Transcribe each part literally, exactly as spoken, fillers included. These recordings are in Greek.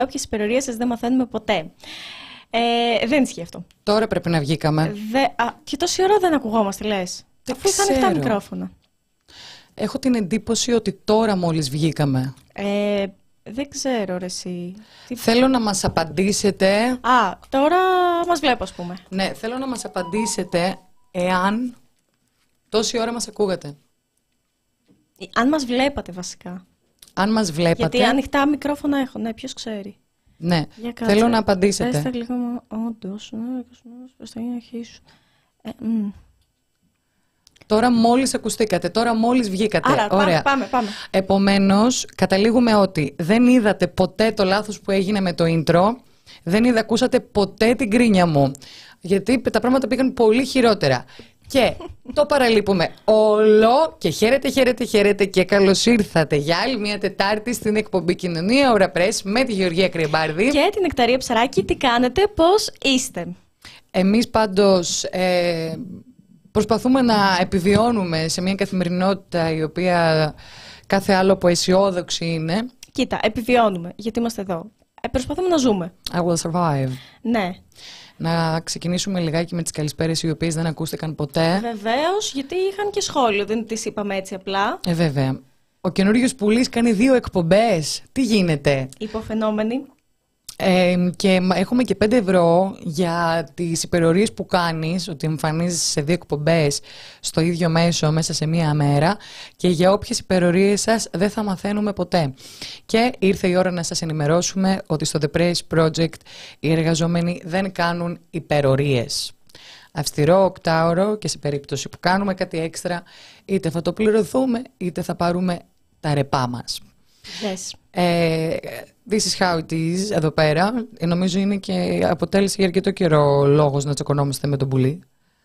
όποιες υπερορίες σας δεν μαθαίνουμε ποτέ. Ε, δεν ισχύει αυτό. Τώρα πρέπει να βγήκαμε. Δε, α, και τόση ώρα δεν ακουγόμαστε, λες. Δεν Αφού είχαν ανοιχτά μικρόφωνα. Έχω την εντύπωση ότι τώρα μόλις βγήκαμε. Ε, δεν ξέρω ρε εσύ. Τι... Θέλω να μας απαντήσετε... Α, τώρα μας βλέπω ας πούμε. Ναι, θέλω να μας απαντήσετε εάν τόση ώρα μας ακούγατε. Αν μας βλέπατε βασικά. Αν μας βλέπατε... Γιατί ανοιχτά μικρόφωνα έχω, ναι, ποιος ξέρει. Ναι, θέλω να απαντήσετε. Έστε λίγο, όντως, πώς θα αρχίσουν. Ε, mm. Τώρα μόλις ακουστήκατε, τώρα μόλις βγήκατε. Άρα, Ωραία. Πάμε, πάμε, πάμε. Επομένως, καταλήγουμε ότι δεν είδατε ποτέ το λάθος που έγινε με το intro, δεν είδα, ακούσατε ποτέ την κρίνια μου. Γιατί τα πράγματα πήγαν πολύ χειρότερα. Και το παραλείπουμε όλο και χαίρετε, χαίρετε, χαίρετε και καλώς ήρθατε για άλλη μια Τετάρτη στην εκπομπή Κοινωνία Ωρα Press με τη Γεωργία Κρυμπάρδη. Και την Νεκταρία Ψαράκη. Τι κάνετε, πώς είστε? Εμείς πάντως ε, προσπαθούμε να επιβιώνουμε σε μια καθημερινότητα η οποία κάθε άλλο από αισιόδοξη είναι. Κοίτα, επιβιώνουμε γιατί είμαστε εδώ. Ε, προσπαθούμε να ζούμε. I will survive. Ναι. Να ξεκινήσουμε λιγάκι με τις καλησπέρες οι οποίες δεν ακούστηκαν ποτέ. Βεβαίως, γιατί είχαν και σχόλιο, δεν τις είπαμε έτσι απλά. Ε, βέβαια. Ο καινούριος πουλής κάνει δύο εκπομπές. Τι γίνεται? Υποφαινόμενοι. Ε, και έχουμε και πέντε ευρώ για τις υπερορίες που κάνεις, ότι εμφανίζεσαι σε δύο εκπομπές στο ίδιο μέσο μέσα σε μία μέρα και για όποιες υπερορίες σας δεν θα μαθαίνουμε ποτέ. Και ήρθε η ώρα να σας ενημερώσουμε ότι στο The Praise Project οι εργαζόμενοι δεν κάνουν υπερορίες. Αυστηρό οκτάωρο και σε περίπτωση που κάνουμε κάτι έξτρα είτε θα το πληρωθούμε είτε θα πάρουμε τα ρεπά μας. Yes. Ε, this is how it is εδώ πέρα. Ε, νομίζω είναι και αποτέλεσε για αρκετό καιρό λόγος να τσακωνόμαστε με τον πουλί.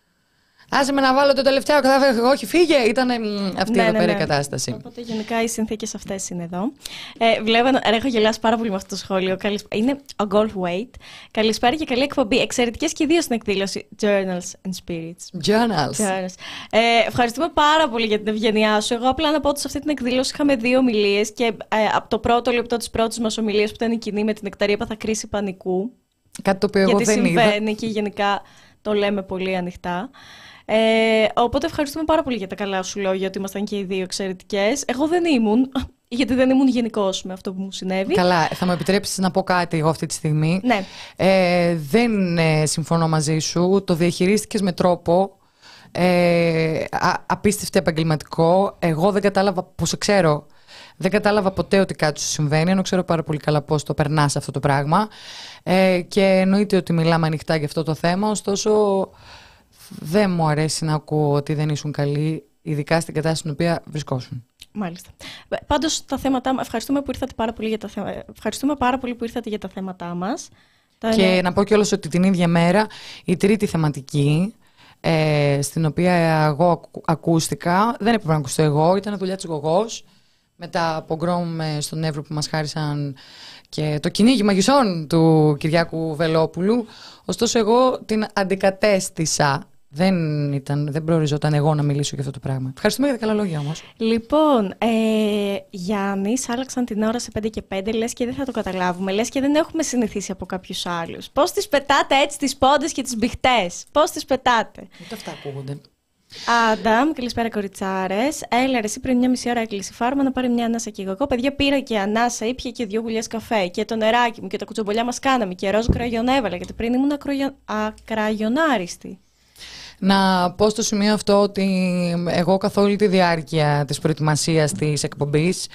Άσε με να βάλω το τελευταίο καφέ. Όχι, φύγε! Ήταν αυτή ναι, εδώ ναι, πέρα ναι. η κατάσταση. Οπότε γενικά οι συνθήκες αυτές είναι εδώ. Ε, βλέπω, ρε, έχω γελάσει πάρα πολύ με αυτό το σχόλιο. Καλησ... Είναι ο Golf Wait. Καλησπέρα και καλή εκπομπή. Εξαιρετικές και δύο στην εκδήλωση Journals and Spirits. Journals. Journals. Ε, ευχαριστούμε πάρα πολύ για την ευγενιά σου. Εγώ απλά να πω ότι σε αυτή την εκδήλωση είχαμε δύο ομιλίες και ε, από το πρώτο λεπτό της πρώτης μας ομιλίας που ήταν η κοινή με την Νεκταρία έπαθα κρίση πανικού. Κάτι το οποίο εγώ γιατί δεν είδα. Γιατί συμβαίνει και γενικά το λέμε πολύ ανοιχτά. Ε, οπότε ευχαριστούμε πάρα πολύ για τα καλά σου λόγια ότι ήμασταν και οι δύο εξαιρετικές. Εγώ δεν ήμουν, γιατί δεν ήμουν γενικώς με αυτό που μου συνέβη. Καλά, θα μου επιτρέψεις να πω κάτι εγώ αυτή τη στιγμή. Ναι. Ε, δεν ε, συμφωνώ μαζί σου. Το διαχειρίστηκες με τρόπο ε, α, απίστευτα επαγγελματικό. Εγώ δεν κατάλαβα, πώς σε ξέρω, δεν κατάλαβα ποτέ ότι κάτι σου συμβαίνει, ενώ ξέρω πάρα πολύ καλά πώς το περνάς αυτό το πράγμα. Ε, και εννοείται ότι μιλάμε ανοιχτά για αυτό το θέμα, ωστόσο δεν μου αρέσει να ακούω ότι δεν ήσουν καλοί, ειδικά στην κατάσταση στην οποία βρισκόσουν. Μάλιστα. Πάντως τα θέματα, ευχαριστούμε, που ήρθατε πάρα πολύ για τα θέματα. Ευχαριστούμε πάρα πολύ που ήρθατε για τα θέματά μας. Και είναι... να πω κιόλας ότι την ίδια μέρα η τρίτη θεματική, ε, στην οποία εγώ ακούστηκα, δεν έπρεπε να ακουστώ εγώ, ήταν δουλειά της Γογός, με τα πογκρόμ στον Εύρο που μας χάρισαν και το κυνήγι μαγισσών του Κυριάκου Βελόπουλου. Ωστόσο εγώ την αντικατέστησα. Δεν, ήταν, δεν προοριζόταν εγώ να μιλήσω για αυτό το πράγμα. Ευχαριστούμε για τα καλά λόγια όμως. Λοιπόν, ε, Γιάννης, άλλαξαν την ώρα σε πέντε και πέντε, λες και δεν θα το καταλάβουμε. Λες και δεν έχουμε συνηθίσει από κάποιους άλλους. Πώς τις πετάτε έτσι τις πόντες και τις μπιχτές? Πώς τις πετάτε? Ούτε αυτά ακούγονται. Άνταμ, καλησπέρα κοριτσάρες. Έλα, ρε, εσύ πριν μια μισή ώρα έκλεισε η φάρμα να πάρει μια ανάσα και εγώ. Παιδιά, πήρα και ανάσα, ήπια και δύο γουλιές καφέ. Και το νεράκι μου και τα κουτσομπολιά μας κάναμε. Και ροζ κραγιόν έβαλα, γιατί πριν ήμουν ακρογιο... ακραγιονάριστη. Να πω στο σημείο αυτό ότι εγώ καθ' όλη τη διάρκεια της προετοιμασίας της εκπομπής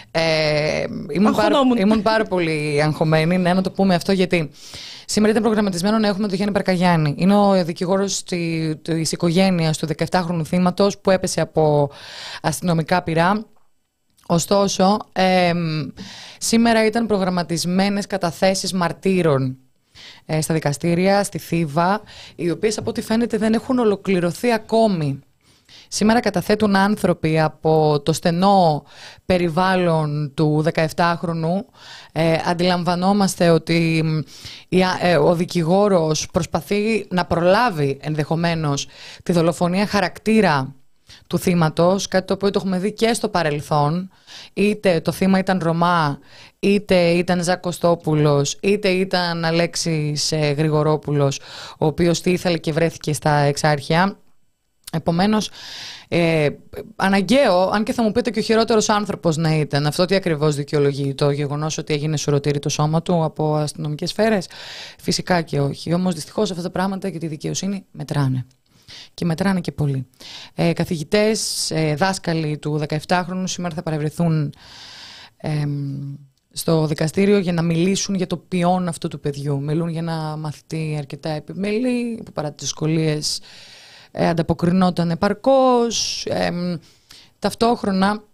ε, ήμουν, πάρα, ήμουν πάρα πολύ αγχωμένη. Ναι, να το πούμε αυτό γιατί σήμερα ήταν προγραμματισμένο να έχουμε τον Γιάννη Παρκαγιάννη. Είναι ο δικηγόρος της οικογένειας του δεκαεπτάχρονου θύματος που έπεσε από αστυνομικά πυρά. Ωστόσο, ε, σήμερα ήταν προγραμματισμένες καταθέσεις μαρτύρων στα δικαστήρια, στη Θήβα, οι οποίες από ό,τι φαίνεται δεν έχουν ολοκληρωθεί ακόμη. Σήμερα καταθέτουν άνθρωποι από το στενό περιβάλλον του δεκαεπτάχρονου. Ε, αντιλαμβανόμαστε ότι ε, ο δικηγόρος προσπαθεί να προλάβει ενδεχομένως τη δολοφονία χαρακτήρα του θύματος, κάτι το οποίο το έχουμε δει και στο παρελθόν. Είτε το θύμα ήταν Ρωμά, είτε ήταν Ζακ Κωστόπουλος, είτε ήταν Αλέξης ε, Γρηγορόπουλος, ο οποίος τι ήθελε και βρέθηκε στα Εξάρχεια. Επομένως, ε, αναγκαίο, αν και θα μου πείτε και ο χειρότερος άνθρωπος να ήταν, αυτό τι ακριβώς δικαιολογεί, το γεγονός ότι έγινε σουρωτήρι το σώμα του από αστυνομικές σφαίρες? Φυσικά και όχι. Όμως δυστυχώς αυτά τα πράγματα για τη δικαιοσύνη μετράνε. Και μετράνε και πολύ. Ε, καθηγητές, ε, δάσκαλοι του δεκαεπτάχρονου σήμερα θα παρευρεθούν ε, στο δικαστήριο για να μιλήσουν για το ποιόν αυτού του παιδιού. Μιλούν για ένα μαθητή αρκετά επιμελή, που παρά τις δυσκολίες ε, ανταποκρινόταν επαρκώς. Ε, ταυτόχρονα,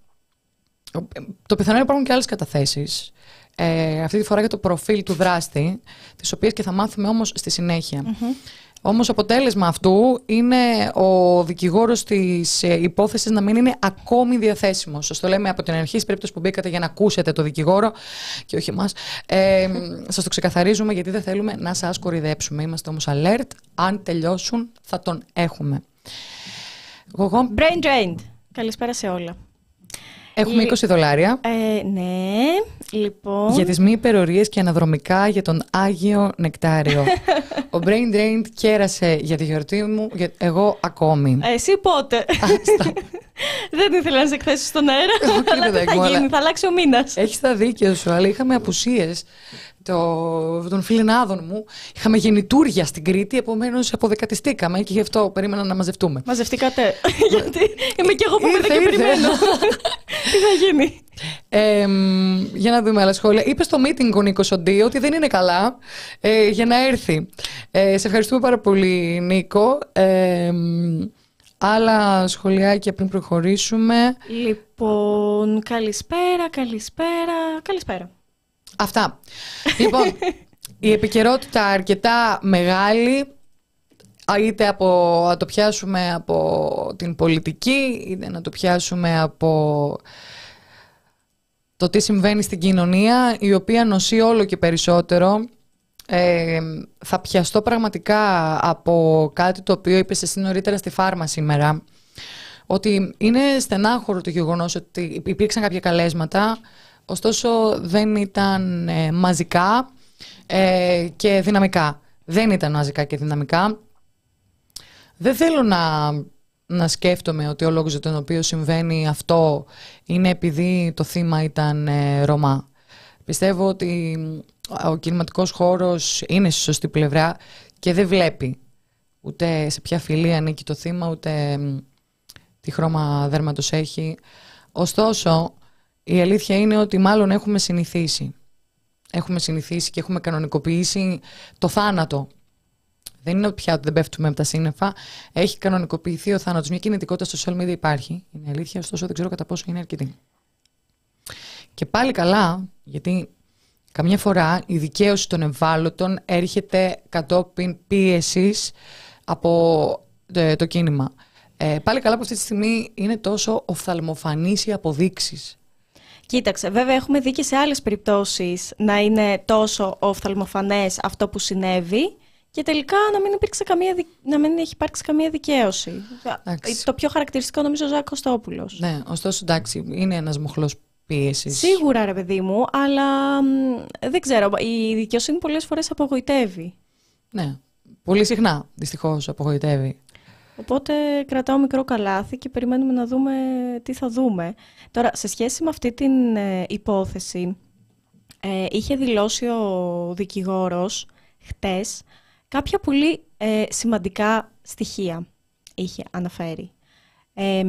το πιθανό είναι υπάρχουν και άλλες καταθέσεις. Ε, αυτή τη φορά για το προφίλ του δράστη, τις οποίες και θα μάθουμε όμως στη συνέχεια. Mm-hmm. Όμως αποτέλεσμα αυτού είναι ο δικηγόρος της υπόθεσης να μην είναι ακόμη διαθέσιμος. Σας το λέμε από την αρχή, στην περίπτωση που μπήκατε για να ακούσετε το δικηγόρο και όχι εμάς. Ε, σας το ξεκαθαρίζουμε γιατί δεν θέλουμε να σας κορυδέψουμε. Είμαστε όμως alert. Αν τελειώσουν θα τον έχουμε. Εγώ... Brain drained. Καλησπέρα σε όλα. Έχουμε είκοσι δολάρια. Ε, ναι, λοιπόν. Για τις μη υπερορίες και αναδρομικά για τον Άγιο Νεκτάριο. Ο Brain Drained κέρασε για τη γιορτή μου, εγώ ακόμη. Εσύ πότε? Δεν ήθελα να σε εκθέσεις στον αέρα, αλλά τι θα γίνει, θα αλλάξει ο μήνας. Έχεις τα δίκαια σου, αλλά είχαμε απουσίες το, των φιλενάδων μου. Είχαμε γεννητούρια στην Κρήτη, επομένως αποδεκατιστήκαμε και γι' αυτό περίμενα να μαζευτούμε. Μαζευτήκατε, γιατί είμαι κι εγώ που ήρθα και περιμένω. Τι θα γίνει? Ε, για να δούμε άλλα σχόλια. Είπε στο meeting ο Νίκος Οντί ότι δεν είναι καλά ε, για να έρθει. Ε, σε ευχαριστούμε πάρα πολύ, Νίκο. Ε, άλλα σχολιάκια πριν προχωρήσουμε. Λοιπόν, καλησπέρα, καλησπέρα, καλησπέρα. Αυτά. Λοιπόν, η επικαιρότητα αρκετά μεγάλη, είτε από, να το πιάσουμε από την πολιτική, είτε να το πιάσουμε από το τι συμβαίνει στην κοινωνία, η οποία νοσεί όλο και περισσότερο. Ε, θα πιαστώ πραγματικά από κάτι το οποίο είπες εσύ νωρίτερα στη Φάρμα σήμερα, ότι είναι στενάχωρο το γεγονός ότι υπήρξαν κάποια καλέσματα, ωστόσο δεν ήταν ε, μαζικά ε, και δυναμικά. Δεν ήταν μαζικά και δυναμικά. Δεν θέλω να, να σκέφτομαι ότι ο λόγος για τον οποίο συμβαίνει αυτό είναι επειδή το θύμα ήταν ε, Ρωμά. Πιστεύω ότι ο κινηματικός χώρος είναι στη σωστή πλευρά και δεν βλέπει ούτε σε ποια φυλή ανήκει το θύμα, ούτε τι χρώμα δέρματος έχει. Ωστόσο, η αλήθεια είναι ότι μάλλον έχουμε συνηθίσει. Έχουμε συνηθίσει και έχουμε κανονικοποιήσει το θάνατο. Δεν είναι ότι πια δεν πέφτουμε από τα σύννεφα. Έχει κανονικοποιηθεί ο θάνατος. Μια κινητικότητα στο social media υπάρχει. Είναι αλήθεια, ωστόσο δεν ξέρω κατά πόσο είναι αρκετή. Και πάλι καλά, γιατί καμιά φορά η δικαίωση των ευάλωτων έρχεται κατόπιν πίεσης από το κίνημα. Ε, πάλι καλά που αυτή τη στιγμή είναι τόσο οφθαλμοφανείς οι αποδείξεις. Κοίταξε, βέβαια έχουμε δει και σε άλλες περιπτώσεις να είναι τόσο οφθαλμοφανές αυτό που συνέβη και τελικά να μην, υπήρξε καμία, να μην έχει υπάρξει καμία δικαίωση. Εντάξει. Το πιο χαρακτηριστικό νομίζω ο Ζακ Κωστόπουλος. Ναι, ωστόσο εντάξει, είναι ένας μοχλός πίεσης. Σίγουρα ρε παιδί μου, αλλά μ, δεν ξέρω, η δικαιοσύνη πολλές φορές απογοητεύει. Ναι, πολύ συχνά δυστυχώς απογοητεύει. Οπότε κρατάω μικρό καλάθι και περιμένουμε να δούμε τι θα δούμε. Τώρα, σε σχέση με αυτή την ε, υπόθεση, ε, είχε δηλώσει ο δικηγόρος χτες κάποια πολύ ε, σημαντικά στοιχεία είχε αναφέρει. Ε,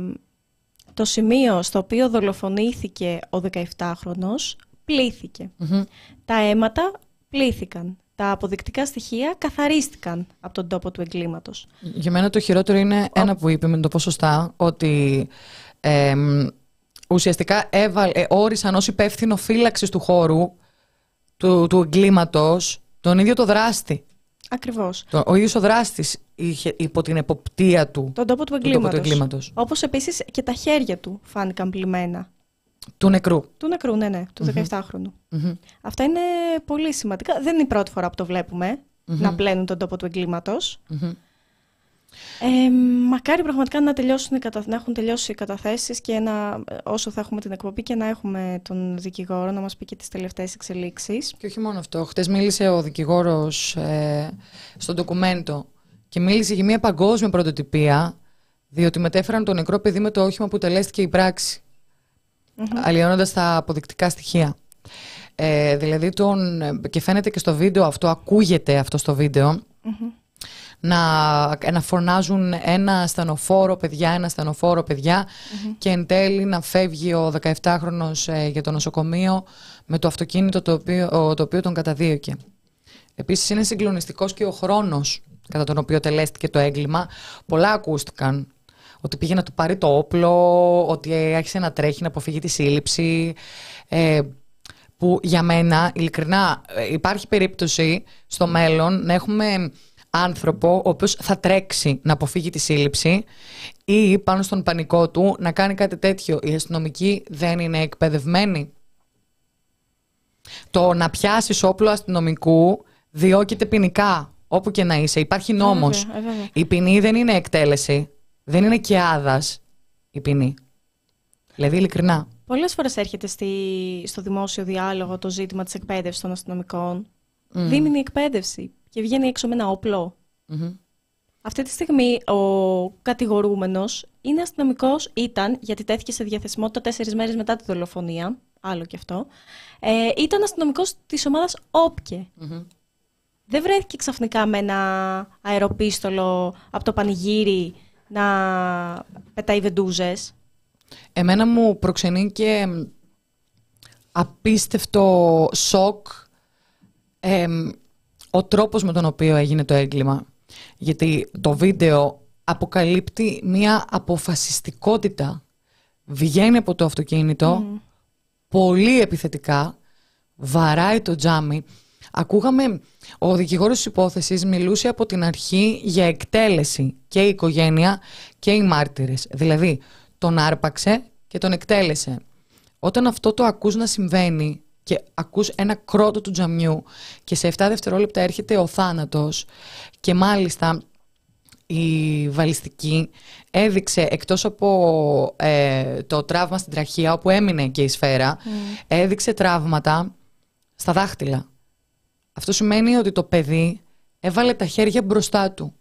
το σημείο στο οποίο δολοφονήθηκε ο δεκαεπτάχρονος πλήθηκε. Mm-hmm. Τα αίματα πλήθηκαν. Τα αποδεικτικά στοιχεία καθαρίστηκαν από τον τόπο του εγκλήματος. Για μένα το χειρότερο είναι Ο... ένα που είπε με το πω σωστά, ότι ε, ουσιαστικά έβαλ, ε, όρισαν ως υπεύθυνο φύλαξης του χώρου του, του εγκλήματος τον ίδιο το δράστη. Ακριβώς. Το, ο ίδιος ο δράστης είχε υπό την εποπτεία του τον τόπο του εγκλήματος. Του εγκλήματος. Όπως επίσης και τα χέρια του φάνηκαν πλημμένα. Του νεκρού. Του νεκρού, ναι, ναι, του mm-hmm. δεκαεπτάχρονου. Mm-hmm. Αυτά είναι πολύ σημαντικά. Δεν είναι η πρώτη φορά που το βλέπουμε mm-hmm. να πλένουν τον τόπο του εγκλήματος. Mm-hmm. Ε, μακάρι πραγματικά να, τελειώσουν, να έχουν τελειώσει οι καταθέσεις και να, όσο θα έχουμε την εκπομπή και να έχουμε τον δικηγόρο να μας πει και τις τελευταίες εξελίξεις. Και όχι μόνο αυτό. Χτες μίλησε ο δικηγόρος ε, στο ντοκουμέντο και μίλησε για μια παγκόσμια πρωτοτυπία, διότι μετέφεραν το νεκρό παιδί με το όχημα που τελέστηκε η πράξη, mm-hmm. αλλοιώνοντας τα αποδεικτικά στοιχεία. Ε, δηλαδή τον, και φαίνεται και στο βίντεο αυτό, ακούγεται αυτό στο βίντεο, mm-hmm. να, να φωνάζουν ένα ασθενοφόρο παιδιά, ένα ασθενοφόρο παιδιά mm-hmm. και εν τέλει να φεύγει ο δεκαεπτάχρονος ε, για το νοσοκομείο με το αυτοκίνητο το οποίο, το οποίο τον καταδίωκε. Επίσης είναι συγκλονιστικός και ο χρόνος κατά τον οποίο τελέστηκε το έγκλημα. Πολλά ακούστηκαν. Ότι πήγε να του πάρει το όπλο, ότι άρχισε να τρέχει να αποφύγει τη σύλληψη. Ε, που για μένα, ειλικρινά, υπάρχει περίπτωση στο μέλλον να έχουμε άνθρωπο ο οποίος θα τρέξει να αποφύγει τη σύλληψη ή πάνω στον πανικό του να κάνει κάτι τέτοιο. Οι αστυνομικοί δεν είναι εκπαιδευμένοι. Το να πιάσεις όπλο αστυνομικού διώκεται ποινικά, όπου και να είσαι. Υπάρχει νόμος. Ε, βέβαια, ε, βέβαια. Η ποινή δεν είναι εκτέλεση. Δεν είναι και άδας η ποινή. Δηλαδή, ειλικρινά. Πολλές φορές έρχεται στη, στο δημόσιο διάλογο το ζήτημα της εκπαίδευσης των αστυνομικών. Mm. Δίμηνη εκπαίδευση και βγαίνει έξω με ένα όπλο. Mm-hmm. Αυτή τη στιγμή ο κατηγορούμενος είναι αστυνομικός, ήταν, γιατί τέθηκε σε διαθεσιμότητα τέσσερις μέρες μετά τη δολοφονία, άλλο και αυτό, ε, ήταν αστυνομικός της ομάδας Όπκε. Mm-hmm. Δεν βρέθηκε ξαφνικά με ένα αεροπίστολο από το πανηγύρι να πετάει βεντούζες. Εμένα μου προξενεί και απίστευτο σοκ ε, ο τρόπος με τον οποίο έγινε το έγκλημα. Γιατί το βίντεο αποκαλύπτει μια αποφασιστικότητα. Βγαίνει από το αυτοκίνητο, mm. πολύ επιθετικά, βαράει το τζάμι. Ακούγαμε, ο δικηγόρος της υπόθεσης μιλούσε από την αρχή για εκτέλεση, και η οικογένεια και οι μάρτυρες. Δηλαδή, τον άρπαξε και τον εκτέλεσε. Όταν αυτό το ακούς να συμβαίνει και ακούς ένα κρότο του τζαμιού και σε επτά δευτερόλεπτα έρχεται ο θάνατος και μάλιστα η βαλιστική έδειξε, εκτός από ε, το τραύμα στην τραχεία όπου έμεινε και η σφαίρα, mm. έδειξε τραύματα στα δάχτυλα. Αυτό σημαίνει ότι το παιδί έβαλε τα χέρια μπροστά του.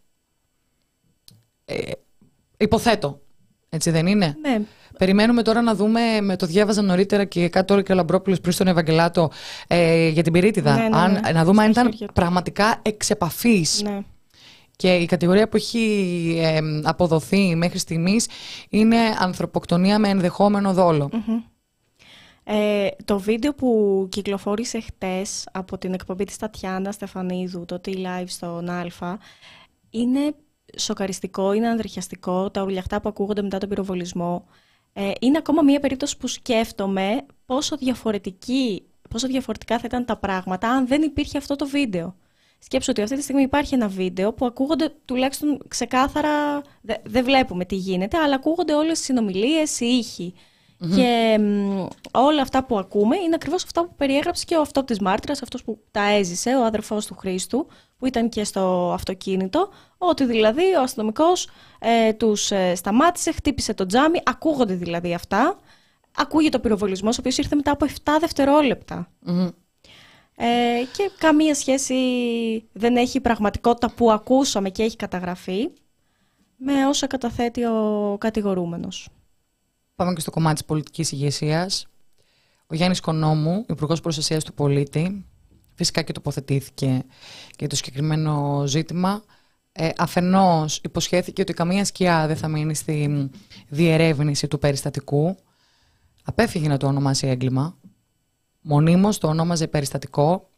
Ε, υποθέτω. Έτσι δεν είναι? Ναι. Περιμένουμε τώρα να δούμε, με το διάβαζα νωρίτερα και κάτι τώρα και ο Λαμπρόπουλος πριν στον Ευαγγελάτο ε, για την Πυρίτιδα. Ναι, ναι, ναι. Αν, να δούμε αν ήταν πραγματικά εξ-επαφής. Ναι. Και η κατηγορία που έχει ε, αποδοθεί μέχρι στιγμής είναι ανθρωποκτονία με ενδεχόμενο δόλο. Mm-hmm. Ε, το βίντεο που κυκλοφόρησε χτες από την εκπομπή της Τατιάνα Στεφανίδου, το T-Live στον Α, είναι σοκαριστικό, είναι ανδριχιαστικό, τα ουρλιαχτά που ακούγονται μετά τον πυροβολισμό. Ε, είναι ακόμα μία περίπτωση που σκέφτομαι πόσο, διαφορετική, πόσο διαφορετικά θα ήταν τα πράγματα αν δεν υπήρχε αυτό το βίντεο. Σκέψου ότι αυτή τη στιγμή υπάρχει ένα βίντεο που ακούγονται τουλάχιστον ξεκάθαρα, δεν δε βλέπουμε τι γίνεται, αλλά ακούγονται όλες οι συνομιλίες, οι ήχοι. Mm-hmm. Και μ, όλα αυτά που ακούμε είναι ακριβώς αυτά που περιέγραψε και ο αυτόπτης μάρτυρας, αυτός που τα έζησε, ο αδερφός του Χρήστου, που ήταν και στο αυτοκίνητο, ότι δηλαδή ο αστυνομικός ε, τους ε, σταμάτησε, χτύπησε το τζάμι, ακούγονται δηλαδή αυτά, ακούγεται ο πυροβολισμός, ο οποίος ήρθε μετά από επτά δευτερόλεπτα. Mm-hmm. Ε, και καμία σχέση δεν έχει η πραγματικότητα που ακούσαμε και έχει καταγραφεί με όσα καταθέτει ο κατηγορούμενος. Πάμε και στο κομμάτι της πολιτικής ηγεσίας. Ο Γιάννης Κονόμου, Υπουργός Προστασίας του Πολίτη, φυσικά και τοποθετήθηκε για το συγκεκριμένο ζήτημα. Ε, αφενός υποσχέθηκε ότι καμία σκιά δεν θα μείνει στη διερεύνηση του περιστατικού. Απέφυγε να το ονομάσει έγκλημα. Μονίμως το ονόμαζε περιστατικό.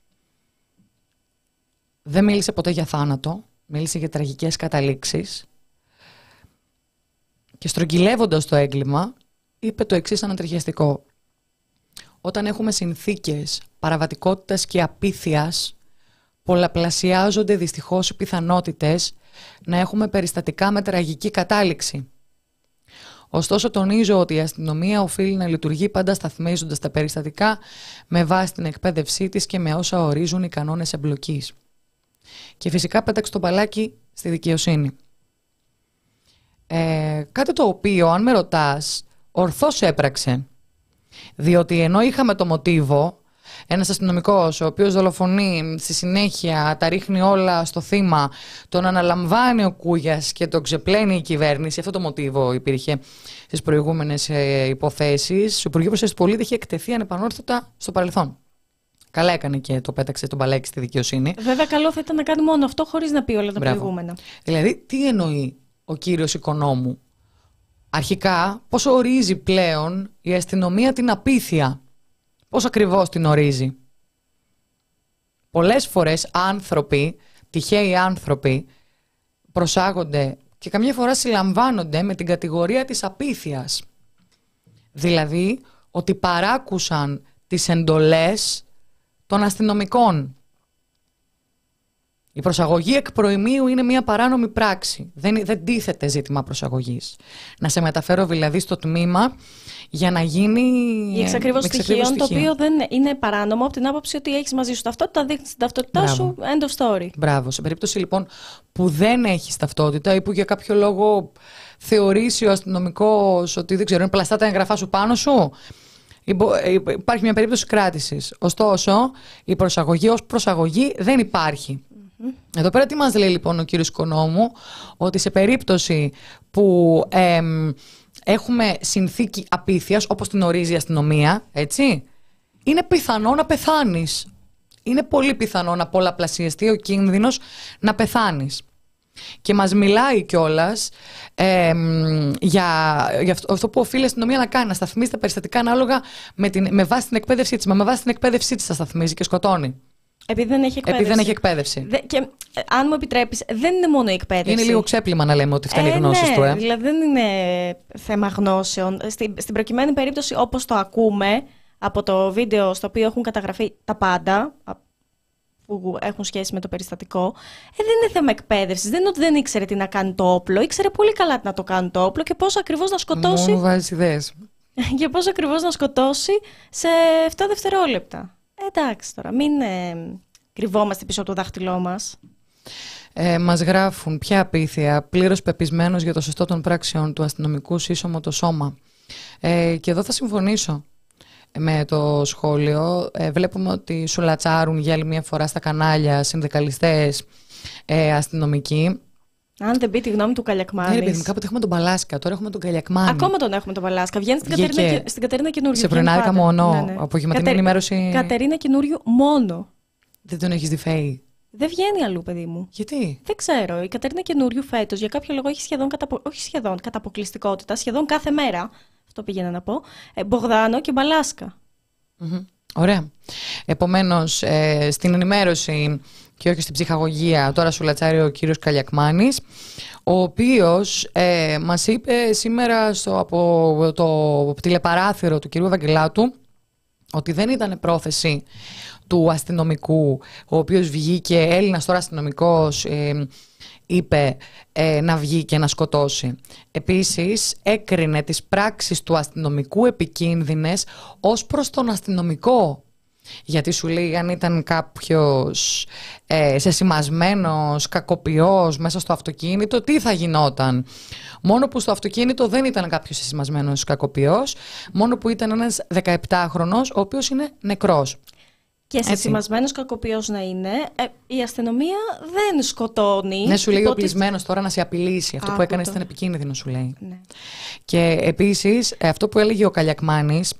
Δεν μίλησε ποτέ για θάνατο. Μίλησε για τραγικές καταλήξεις. Και στρογγυλεύοντας το έγκλημα, είπε το εξής ανατριχιαστικό. Όταν έχουμε συνθήκες παραβατικότητας και απίθειας, πολλαπλασιάζονται δυστυχώς οι πιθανότητες να έχουμε περιστατικά με τραγική κατάληξη. Ωστόσο, τονίζω ότι η αστυνομία οφείλει να λειτουργεί πάντα σταθμίζοντας τα περιστατικά με βάση την εκπαίδευσή της και με όσα ορίζουν οι κανόνες εμπλοκής. Και φυσικά πέταξε το μπαλάκι στη δικαιοσύνη. Ε, κάτι το οποίο, αν με ρωτάς, ορθώς έπραξε. Διότι ενώ είχαμε το μοτίβο, ένας αστυνομικός ο οποίος δολοφονεί, στη συνέχεια τα ρίχνει όλα στο θύμα, τον αναλαμβάνει ο Κούγιας και τον ξεπλένει η κυβέρνηση. Αυτό το μοτίβο υπήρχε στις προηγούμενες ε, υποθέσεις. Ο Υπουργείο Προστασίας του Πολίτη είχε εκτεθεί ανεπανόρθωτα στο παρελθόν. Καλά έκανε και το πέταξε τον μπαλάκι στη δικαιοσύνη. Βέβαια, καλό θα ήταν να κάνει μόνο αυτό χωρίς να πει όλα τα Μπράβο. προηγούμενα. Δηλαδή, τι εννοεί ο κύριος Οικονόμου? Αρχικά, πώς ορίζει πλέον η αστυνομία την απίθεια? Πώς ακριβώς την ορίζει? Πολλές φορές άνθρωποι, τυχαίοι άνθρωποι, προσάγονται και καμιά φορά συλλαμβάνονται με την κατηγορία της απίθειας. Δηλαδή, ότι παράκουσαν τις εντολές των αστυνομικών. Η προσαγωγή εκ προημίου είναι μια παράνομη πράξη. Δεν, δεν τίθεται ζήτημα προσαγωγής. Να σε μεταφέρω δηλαδή στο τμήμα για να γίνει. Η εξακρίβωση στοιχείων, το οποίο δεν είναι παράνομο από την άποψη ότι έχεις μαζί σου ταυτότητα, δείχνεις την ταυτότητά Μπράβο. σου, end of story. Μπράβο. Σε περίπτωση λοιπόν που δεν έχεις ταυτότητα ή που για κάποιο λόγο θεωρήσει ο αστυνομικός ότι δεν ξέρω, είναι πλαστά τα εγγραφά σου πάνω σου, υπάρχει μια περίπτωση κράτησης. Ωστόσο, η προσαγωγή ως προσαγωγή δεν υπάρχει. Mm-hmm. Εδώ πέρα τι μας λέει λοιπόν ο κύριος Οικονόμου? Ότι σε περίπτωση που εμ, έχουμε συνθήκη απίθειας, όπως την ορίζει η αστυνομία, έτσι, είναι πιθανό να πεθάνεις. Είναι πολύ πιθανό να πολλαπλασιαστεί ο κίνδυνος να πεθάνεις. Και μας μιλάει κιόλας ε, για, για αυτό, αυτό που οφείλει η αστυνομία να κάνει, να σταθμίζει τα περιστατικά ανάλογα με, την, με βάση την εκπαίδευσή της. Μα με βάση την εκπαίδευσή της θα σταθμίζει και σκοτώνει. Επειδή δεν έχει εκπαίδευση. Επειδή δεν έχει εκπαίδευση. Δε, και αν μου επιτρέπεις, δεν είναι μόνο η εκπαίδευση. Είναι λίγο ξέπλυμα να λέμε ότι φτάνει ε, οι γνώσεις ναι, του. Ε. Δηλαδή δεν είναι θέμα γνώσεων. Στην, στην προκειμένη περίπτωση, όπως το ακούμε από το βίντεο στο οποίο έχουν καταγραφεί τα πάντα που έχουν σχέση με το περιστατικό, ε, δεν είναι θέμα εκπαίδευσης. Δεν είναι ότι δεν ήξερε τι να κάνει το όπλο. Ήξερε πολύ καλά τι να το κάνει το όπλο και πώς ακριβώς να σκοτώσει. Μου βάζεις ιδέες. Και πώς ακριβώς να σκοτώσει σε επτά δευτερόλεπτα. Ε, εντάξει τώρα, μην ε, κρυβόμαστε πίσω από το δάχτυλό μας. Ε, μας γράφουν ποια απίθεια, πλήρως πεπισμένος για το σωστό των πράξεων του αστυνομικού σύσσωμο το σώμα. Ε, και εδώ θα συμφωνήσω με το σχόλιο. Ε, βλέπουμε ότι σουλατσάρουν για άλλη μια φορά στα κανάλια συνδικαλιστές, ε, αστυνομικοί. Αν δεν πει τη γνώμη του Καλιακμάνης. Ναι, επειδή κάποτε έχουμε τον Παλάσκα, τώρα έχουμε τον Καλιακμάνη. Ακόμα τον έχουμε τον Παλάσκα. Βγαίνει στην Κατερίνα, και... στην Κατερίνα Καινούριου. Σε πρωινάρικα μόνο. Ναι, ναι. Απογευματινή Κατε... ενημέρωση. Κατερίνα Καινούριου μόνο. Δεν τον έχεις δει φέη? Δεν βγαίνει αλλού, παιδί μου. Γιατί? Δεν ξέρω. Η Κατερίνα Καινούριου φέτος για κάποιο λόγο έχει σχεδόν, καταπο... όχι σχεδόν, κατά αποκλειστικότητα, σχεδόν κάθε μέρα. Αυτό πήγαινα να πω. Ε, Μπογδάνο και Μπαλάσκα. Mm-hmm. Ωραία. Επομένως, ε, στην ενημέρωση και όχι στην ψυχαγωγία, τώρα σου λατσάρει ο κύριος Καλιακμάνης, ο οποίος ε, μας είπε σήμερα στο, από το τηλεπαράθυρο του κυρίου Ευαγγελάτου ότι δεν ήταν πρόθεση του αστυνομικού, ο οποίος βγήκε, Έλληνας τώρα αστυνομικός, ε, είπε ε, να βγει και να σκοτώσει. Επίσης έκρινε τις πράξεις του αστυνομικού επικίνδυνες ως προς τον αστυνομικό. Γιατί σου λέει αν ήταν κάποιος ε, σεσημασμένος, κακοποιός μέσα στο αυτοκίνητο, τι θα γινόταν? Μόνο που στο αυτοκίνητο δεν ήταν κάποιος σεσημασμένος κακοποιός, μόνο που ήταν ένας δεκαεπτάχρονος ο οποίος είναι νεκρός. Και σεσημασμένος κακοποιός να είναι, ε, η αστυνομία δεν σκοτώνει. Ναι, σου λέει ο οπλισμένος τώρα να σε απειλήσει. Αυτό Α, που έκανε ήταν επικίνδυνο, σου λέει. Ναι. Και επίσης, αυτό που έλεγε ο Καλιακμάνης,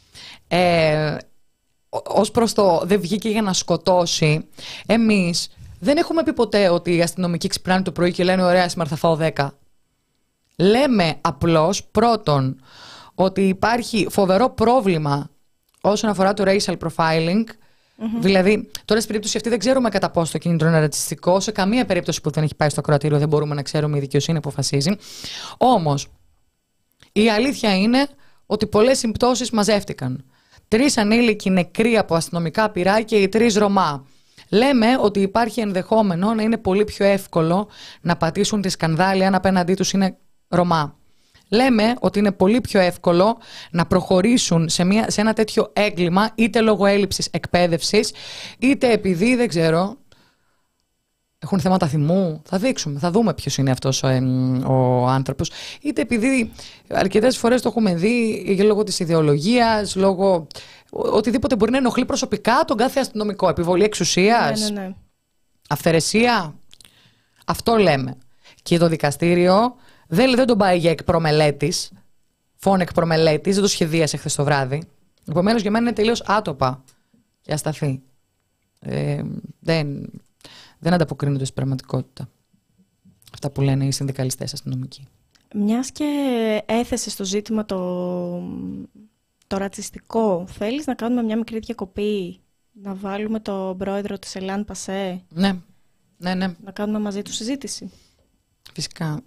ε, ως προς το δεν βγήκε για να σκοτώσει, εμείς δεν έχουμε πει ποτέ ότι οι αστυνομικοί ξυπνάνε το πρωί και λένε ωραία, σήμερα θα φάω δέκα. Λέμε απλώς πρώτον ότι υπάρχει φοβερό πρόβλημα όσον αφορά το racial profiling. Mm-hmm. Δηλαδή, τώρα στην περίπτωση αυτή δεν ξέρουμε κατά πόσο το κίνητρο είναι ρατσιστικό. Σε καμία περίπτωση που δεν έχει πάει στο κρατήριο δεν μπορούμε να ξέρουμε, η δικαιοσύνη αποφασίζει. Όμως, η αλήθεια είναι ότι πολλές συμπτώσεις μαζεύτηκαν. Τρεις ανήλικοι νεκροί από αστυνομικά πυρά και οι τρεις Ρωμά. Λέμε ότι υπάρχει ενδεχόμενο να είναι πολύ πιο εύκολο να πατήσουν τη σκανδάλη αν απέναντί τους είναι Ρωμά. Λέμε ότι είναι πολύ πιο εύκολο να προχωρήσουν σε, μια, σε ένα τέτοιο έγκλημα είτε λόγω έλλειψης εκπαίδευσης είτε επειδή, δεν ξέρω, έχουν θέματα θυμού. Θα δείξουμε, θα δούμε ποιος είναι αυτός ο, ο άνθρωπος. Είτε επειδή αρκετές φορές το έχουμε δει λόγω της ιδεολογίας, λόγω οτιδήποτε μπορεί να ενοχλεί προσωπικά τον κάθε αστυνομικό. Επιβολή εξουσίας, ναι, ναι, ναι. αυθαιρεσία. Αυτό λέμε. Και το δικαστήριο δεν, δεν τον πάει για εκπρομελέτης, φόν εκπρομελέτης, δεν το σχεδίασε χθες το βράδυ. Επομένως για μένα είναι τελείως άτοπα και ασταθή. Ε, δεν, δεν ανταποκρίνονται στην πραγματικότητα αυτά που λένε οι συνδικαλιστές αστυνομικοί. Μιας και έθεσε στο ζήτημα το, το ρατσιστικό, θέλεις να κάνουμε μια μικρή διακοπή, να βάλουμε τον πρόεδρο της Ελάν Πασέ? Ναι, ναι, ναι. Να κάνουμε μαζί του συζήτηση. Φυσικά.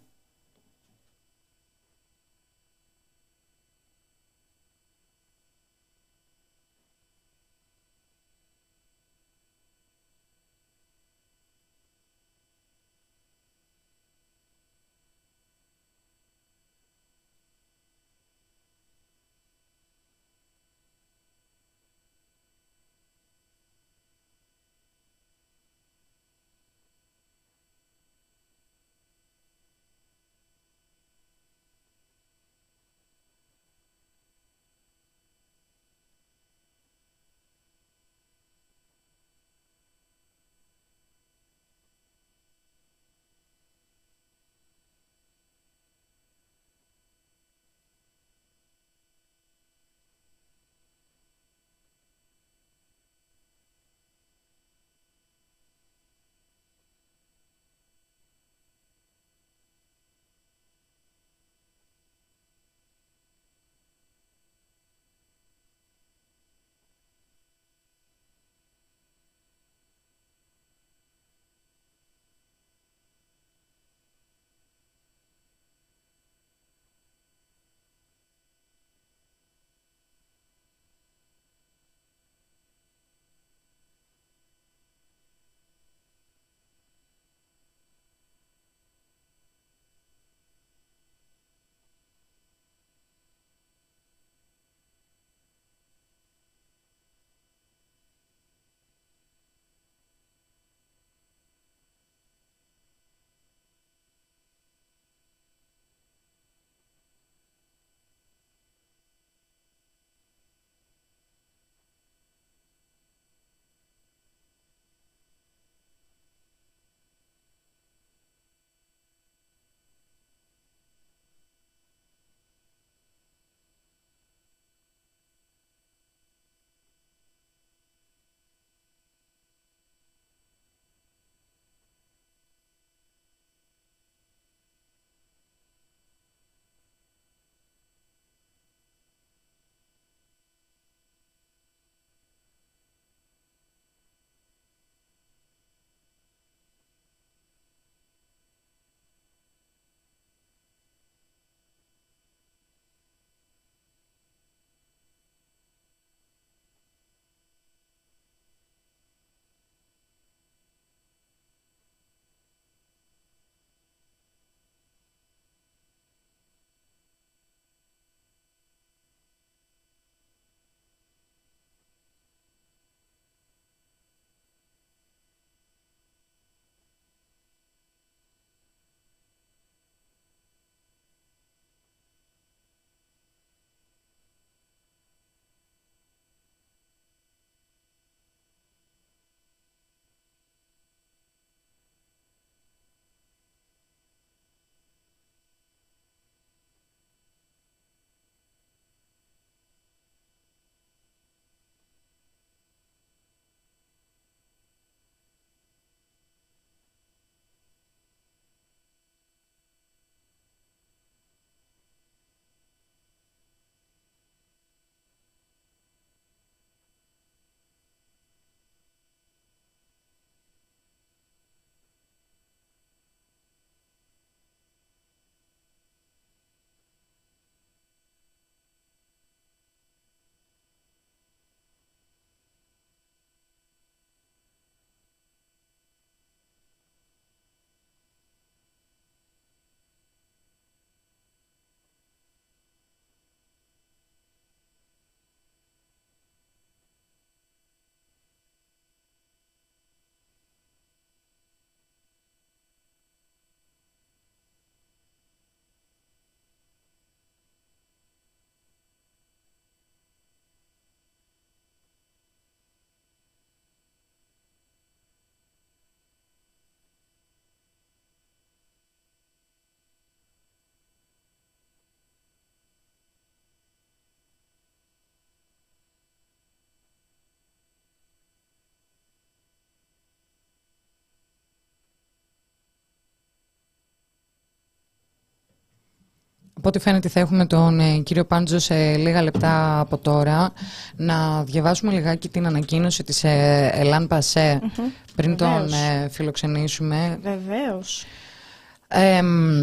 Από ό,τι φαίνεται θα έχουμε τον ε, κύριο Πάντζο σε λίγα λεπτά από τώρα. Να διαβάσουμε λιγάκι την ανακοίνωση της ε, Ελάν Πασέ mm-hmm. πριν Βεβαίως. τον ε, φιλοξενήσουμε. Βεβαίως. Ε,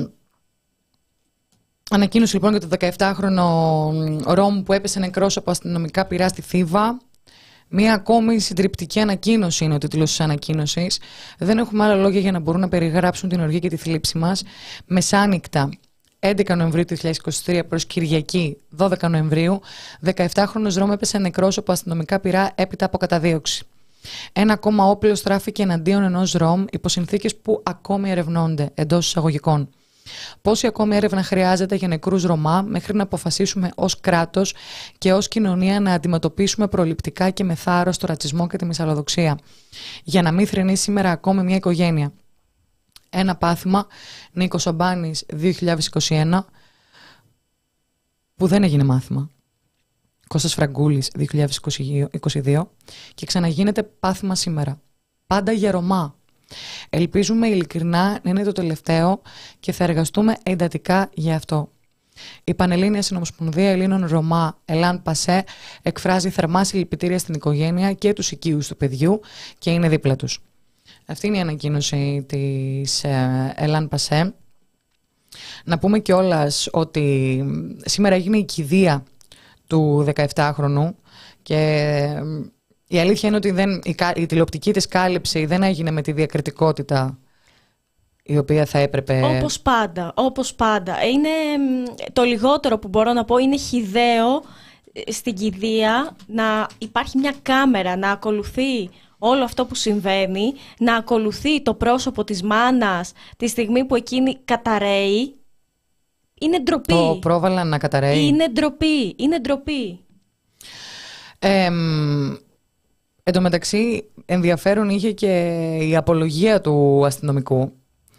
ανακοίνωση λοιπόν για το δεκαεπτάχρονο Ρωμ που έπεσε νεκρός από αστυνομικά πυρά στη Θήβα. Μία ακόμη συντριπτική ανακοίνωση είναι ο τίτλος της ανακοίνωσης. Δεν έχουμε άλλα λόγια για να μπορούν να περιγράψουν την οργή και τη θλίψη μας. Μεσάνυχτα έντεκα Νοεμβρίου του δύο χιλιάδες είκοσι τρία προς Κυριακή δώδεκα Νοεμβρίου, δεκαεπτάχρονος Ρώμ έπεσε νεκρός από αστυνομικά πυρά έπειτα από καταδίωξη. Ένα ακόμα όπλο στράφηκε εναντίον ενός Ρώμ υπό συνθήκες που ακόμη ερευνώνται, εντός εισαγωγικών. Πόση ακόμη έρευνα χρειάζεται για νεκρούς Ρωμά μέχρι να αποφασίσουμε ως κράτος και ως κοινωνία να αντιμετωπίσουμε προληπτικά και με θάρρος το ρατσισμό και τη μυσαλλοδοξία, για να μην θρηνεί σήμερα ακόμη μια οικογένεια. Ένα πάθημα, Νίκος Αμπάνης δύο χιλιάδες είκοσι ένα, που δεν έγινε μάθημα. Κώστας Φραγκούλης δύο χιλιάδες είκοσι δύο και ξαναγίνεται πάθημα σήμερα. Πάντα για Ρωμά. Ελπίζουμε ειλικρινά να είναι το τελευταίο και θα εργαστούμε εντατικά για αυτό. Η Πανελλήνια Συνομοσπονδία Ελλήνων Ρωμά Ελάν Πασέ εκφράζει θερμά συλληπιτήρια στην οικογένεια και τους οικείους του παιδιού και είναι δίπλα τους. Αυτή είναι η ανακοίνωση της Ελάν Πασέ. Να πούμε κιόλας ότι σήμερα έγινε η κηδεία του δεκαεπτάχρονου και η αλήθεια είναι ότι δεν, η, η τηλεοπτική της κάλυψη δεν έγινε με τη διακριτικότητα η οποία θα έπρεπε... Όπως πάντα, όπως πάντα. Είναι το λιγότερο που μπορώ να πω, είναι χυδαίο στην κηδεία να υπάρχει μια κάμερα, να ακολουθεί όλο αυτό που συμβαίνει, να ακολουθεί το πρόσωπο της μάνας τη στιγμή που εκείνη καταραίει. Είναι ντροπή. Το πρόβαλα να καταραίει. Είναι ντροπή, είναι ντροπή. Ε, εν τω μεταξύ ενδιαφέρον είχε και η απολογία του αστυνομικού,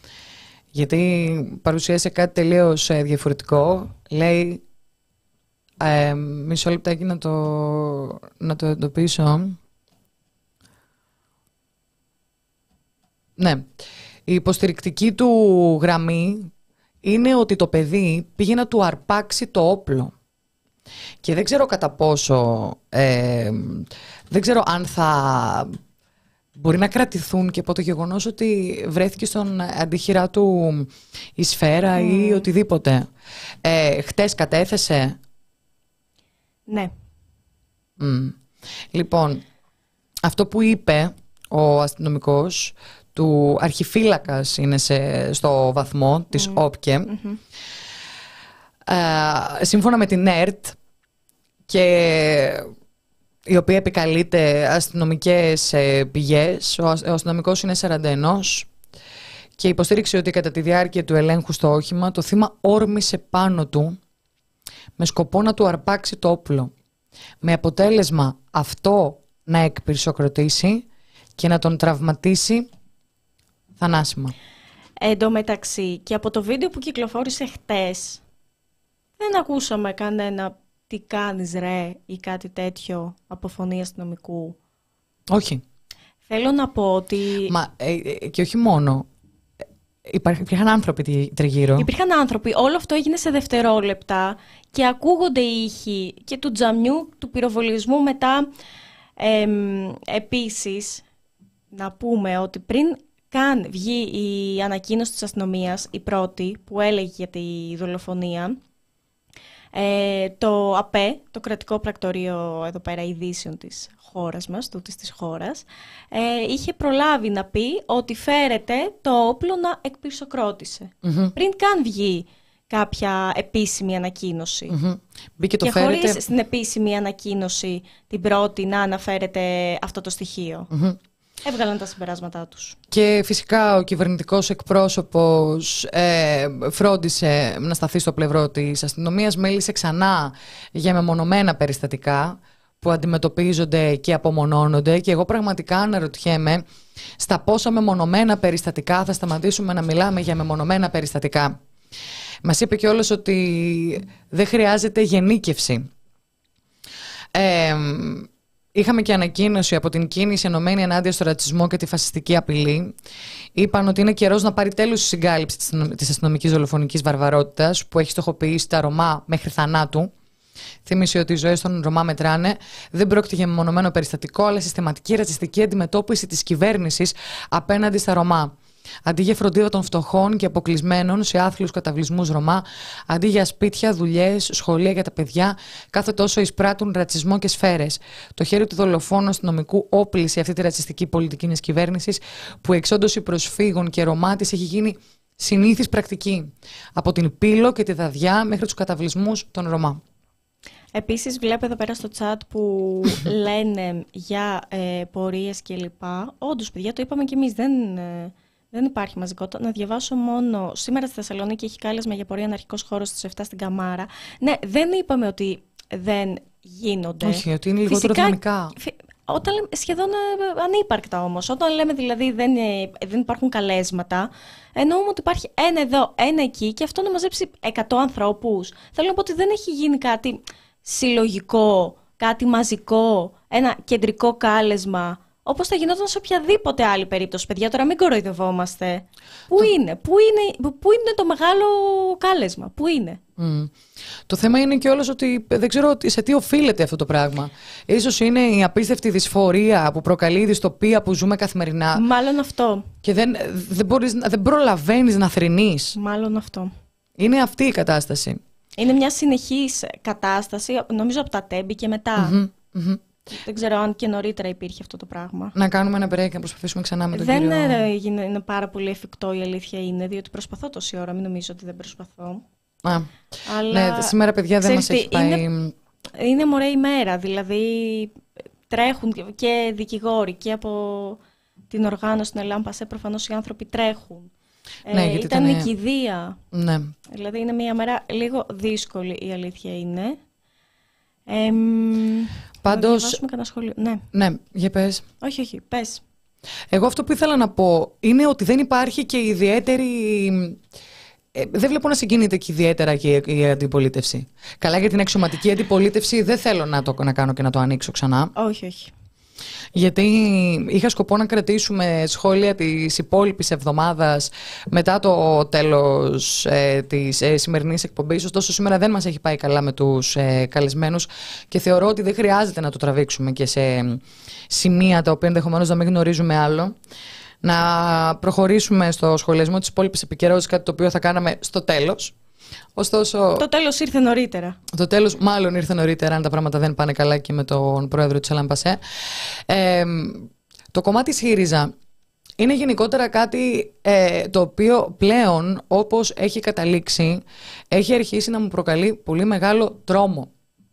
γιατί παρουσίασε κάτι τελείως ε, διαφορετικό. Λέει, ε, μισό λεπτάκι να το, να το εντοπίσω. Ναι, η υποστηρικτική του γραμμή είναι ότι το παιδί πήγε να του αρπάξει το όπλο. Και δεν ξέρω κατά πόσο, ε, δεν ξέρω αν θα μπορεί να κρατηθούν και από το γεγονός ότι βρέθηκε στον αντίχειρά του η σφαίρα mm. ή οτιδήποτε. Ε, χτες κατέθεσε. Ναι. Mm. Λοιπόν, αυτό που είπε ο αστυνομικός του αρχιφύλακας είναι σε, στο βαθμό της mm. ΟΠΚΕ. Mm-hmm. Uh, σύμφωνα με την ΕΡΤ, και η οποία επικαλείται αστυνομικές ε, πηγές, ο, ο αστυνομικός είναι σαράντα ένα και υποστήριξε ότι κατά τη διάρκεια του ελέγχου στο όχημα το θύμα όρμησε πάνω του με σκοπό να του αρπάξει το όπλο, με αποτέλεσμα αυτό να εκπυρσοκροτήσει και να τον τραυματίσει θανάσιμα. Εν τω μεταξύ, και από το βίντεο που κυκλοφόρησε χτες, δεν ακούσαμε κανένα «τι κάνεις ρε» ή κάτι τέτοιο από φωνή αστυνομικού. Όχι. Θέλω να πω ότι... Μα ε, ε, και όχι μόνο. Υπάρχ, υπήρχαν άνθρωποι τριγύρω. Υπήρχαν άνθρωποι. Όλο αυτό έγινε σε δευτερόλεπτα και ακούγονται οι ήχοι και του τζαμιού, του πυροβολισμού μετά. Ε, επίσης, να πούμε ότι πριν καν βγει η ανακοίνωση της αστυνομίας, η πρώτη που έλεγε για τη δολοφονία, Ε, το ΑΠΕ, το κρατικό πρακτορείο εδώ πέρα ειδήσεων της χώρας μας, τούτης της χώρας, ε, είχε προλάβει να πει ότι φέρεται το όπλο να εκπυρσοκρότησε. Mm-hmm. Πριν καν βγει κάποια επίσημη ανακοίνωση. Mm-hmm. Μπήκε το και φέρεται... χωρίς στην επίσημη ανακοίνωση την πρώτη να αναφέρεται αυτό το στοιχείο. Mm-hmm. Έβγαλαν τα συμπεράσματά τους. Και φυσικά ο κυβερνητικός εκπρόσωπος ε, φρόντισε να σταθεί στο πλευρό της αστυνομίας, μίλησε ξανά για μεμονωμένα περιστατικά που αντιμετωπίζονται και απομονώνονται, και εγώ πραγματικά αναρωτιέμαι στα πόσα μεμονωμένα περιστατικά θα σταματήσουμε να μιλάμε για μεμονωμένα περιστατικά. Μας είπε κιόλας ότι δεν χρειάζεται γενίκευση. Ε, είχαμε και ανακοίνωση από την κίνηση ενωμένη ενάντια στο ρατσισμό και τη φασιστική απειλή. Είπαν ότι είναι καιρός να πάρει τέλος η συγκάλυψη της αστυνομικής δολοφονικής βαρβαρότητας που έχει στοχοποιήσει τα Ρωμά μέχρι θανάτου. Θύμισε ότι οι ζωές των Ρωμά μετράνε. Δεν πρόκειται για μεμονωμένο περιστατικό, αλλά συστηματική ρατσιστική αντιμετώπιση της κυβέρνησης απέναντι στα Ρωμά. Αντί για φροντίδα των φτωχών και αποκλεισμένων σε άθλιους καταβλισμούς Ρωμά, αντί για σπίτια, δουλειές, σχολεία για τα παιδιά, κάθε τόσο εισπράττουν ρατσισμό και σφαίρες. Το χέρι του δολοφόνου αστυνομικού όπλησε αυτή τη ρατσιστική πολιτική μιας κυβέρνησης που η εξόντωση προσφύγων και Ρωμά της έχει γίνει συνήθις πρακτική. Από την Πύλο και τη Δαδιά μέχρι τους καταβλισμούς των Ρωμά. Επίσης βλέπω εδώ πέρα στο chat που λένε για ε, πορείες κλπ. Όντως, παιδιά, το είπαμε κι εμείς, δεν, ε, δεν υπάρχει μαζικότητα. Να διαβάσω μόνο, σήμερα στη Θεσσαλονίκη έχει κάλεσμα για πορεία αναρχικός χώρος στις επτά στην Καμάρα. Ναι, δεν είπαμε ότι δεν γίνονται. Όχι, ότι είναι λιγότερο δυναμικά. Όταν λέμε, σχεδόν ε, ανύπαρκτα όμως. Όταν λέμε δηλαδή δεν, ε, δεν υπάρχουν καλέσματα, εννοούμε ότι υπάρχει ένα εδώ, ένα εκεί και αυτό να μαζέψει εκατό ανθρώπους. Θέλω να πω ότι δεν έχει γίνει κάτι συλλογικό, κάτι μαζικό, ένα κεντρικό κάλεσμα, όπως θα γινόταν σε οποιαδήποτε άλλη περίπτωση. Παιδιά, τώρα μην κοροϊδευόμαστε. Πού είναι, πού είναι, πού είναι το μεγάλο κάλεσμα, πού είναι. Mm. Το θέμα είναι και όλος ότι δεν ξέρω σε τι οφείλεται αυτό το πράγμα. Ίσως είναι η απίστευτη δυσφορία που προκαλεί η δυστοπία που ζούμε καθημερινά. Μάλλον αυτό. Και δεν, δεν, μπορείς, δεν προλαβαίνεις να θρηνείς. Μάλλον αυτό. Είναι αυτή η κατάσταση. Είναι μια συνεχής κατάσταση, νομίζω από τα Τέμπη και μετά. Mm-hmm, mm-hmm. Δεν ξέρω αν και νωρίτερα υπήρχε αυτό το πράγμα. Να κάνουμε ένα break και να προσπαθήσουμε ξανά με τον δεν κύριο. Δεν είναι πάρα πολύ εφικτό, η αλήθεια είναι, διότι προσπαθώ τόση ώρα, μην νομίζω ότι δεν προσπαθώ. Α, αλλά, ναι, σήμερα παιδιά δεν μας έχει πάει... Είναι, είναι μωρέ ημέρα, δηλαδή τρέχουν και δικηγόροι και από την οργάνωση στην Ελλάμπασέ προφανώς οι άνθρωποι τρέχουν. Ναι, ε, ήταν, ήταν η κηδεία. Ναι. Δηλαδή είναι μια μέρα λίγο δύσκολη, η αλήθεια είναι. Ε, Πάντως... Να σχόλιο. Ναι. Ναι, για πες. Όχι, όχι, πες. Εγώ αυτό που ήθελα να πω είναι ότι δεν υπάρχει και ιδιαίτερη... Ε, δεν βλέπω να συγκινείται και ιδιαίτερα και η αντιπολίτευση. Καλά, για την αξιωματική αντιπολίτευση δεν θέλω να το να κάνω και να το ανοίξω ξανά. Όχι, όχι. Γιατί είχα σκοπό να κρατήσουμε σχόλια της υπόλοιπης εβδομάδας μετά το τέλος ε, της ε, σημερινής εκπομπής. Ωστόσο σήμερα δεν μας έχει πάει καλά με τους ε, καλεσμένους και θεωρώ ότι δεν χρειάζεται να το τραβήξουμε και σε σημεία τα οποία ενδεχομένως να μην γνωρίζουμε άλλο. Να προχωρήσουμε στο σχολιασμό της υπόλοιπης επικαιρότητας, κάτι το οποίο θα κάναμε στο τέλος. Ωστόσο, το τέλος ήρθε νωρίτερα. Το τέλος μάλλον ήρθε νωρίτερα, αν τα πράγματα δεν πάνε καλά και με τον πρόεδρο της Ελλάμπασέ. Ε, το κομμάτι ΣΥΡΙΖΑ είναι γενικότερα κάτι ε, το οποίο πλέον, όπως έχει καταλήξει, έχει αρχίσει να μου προκαλεί πολύ μεγάλο τρόμο.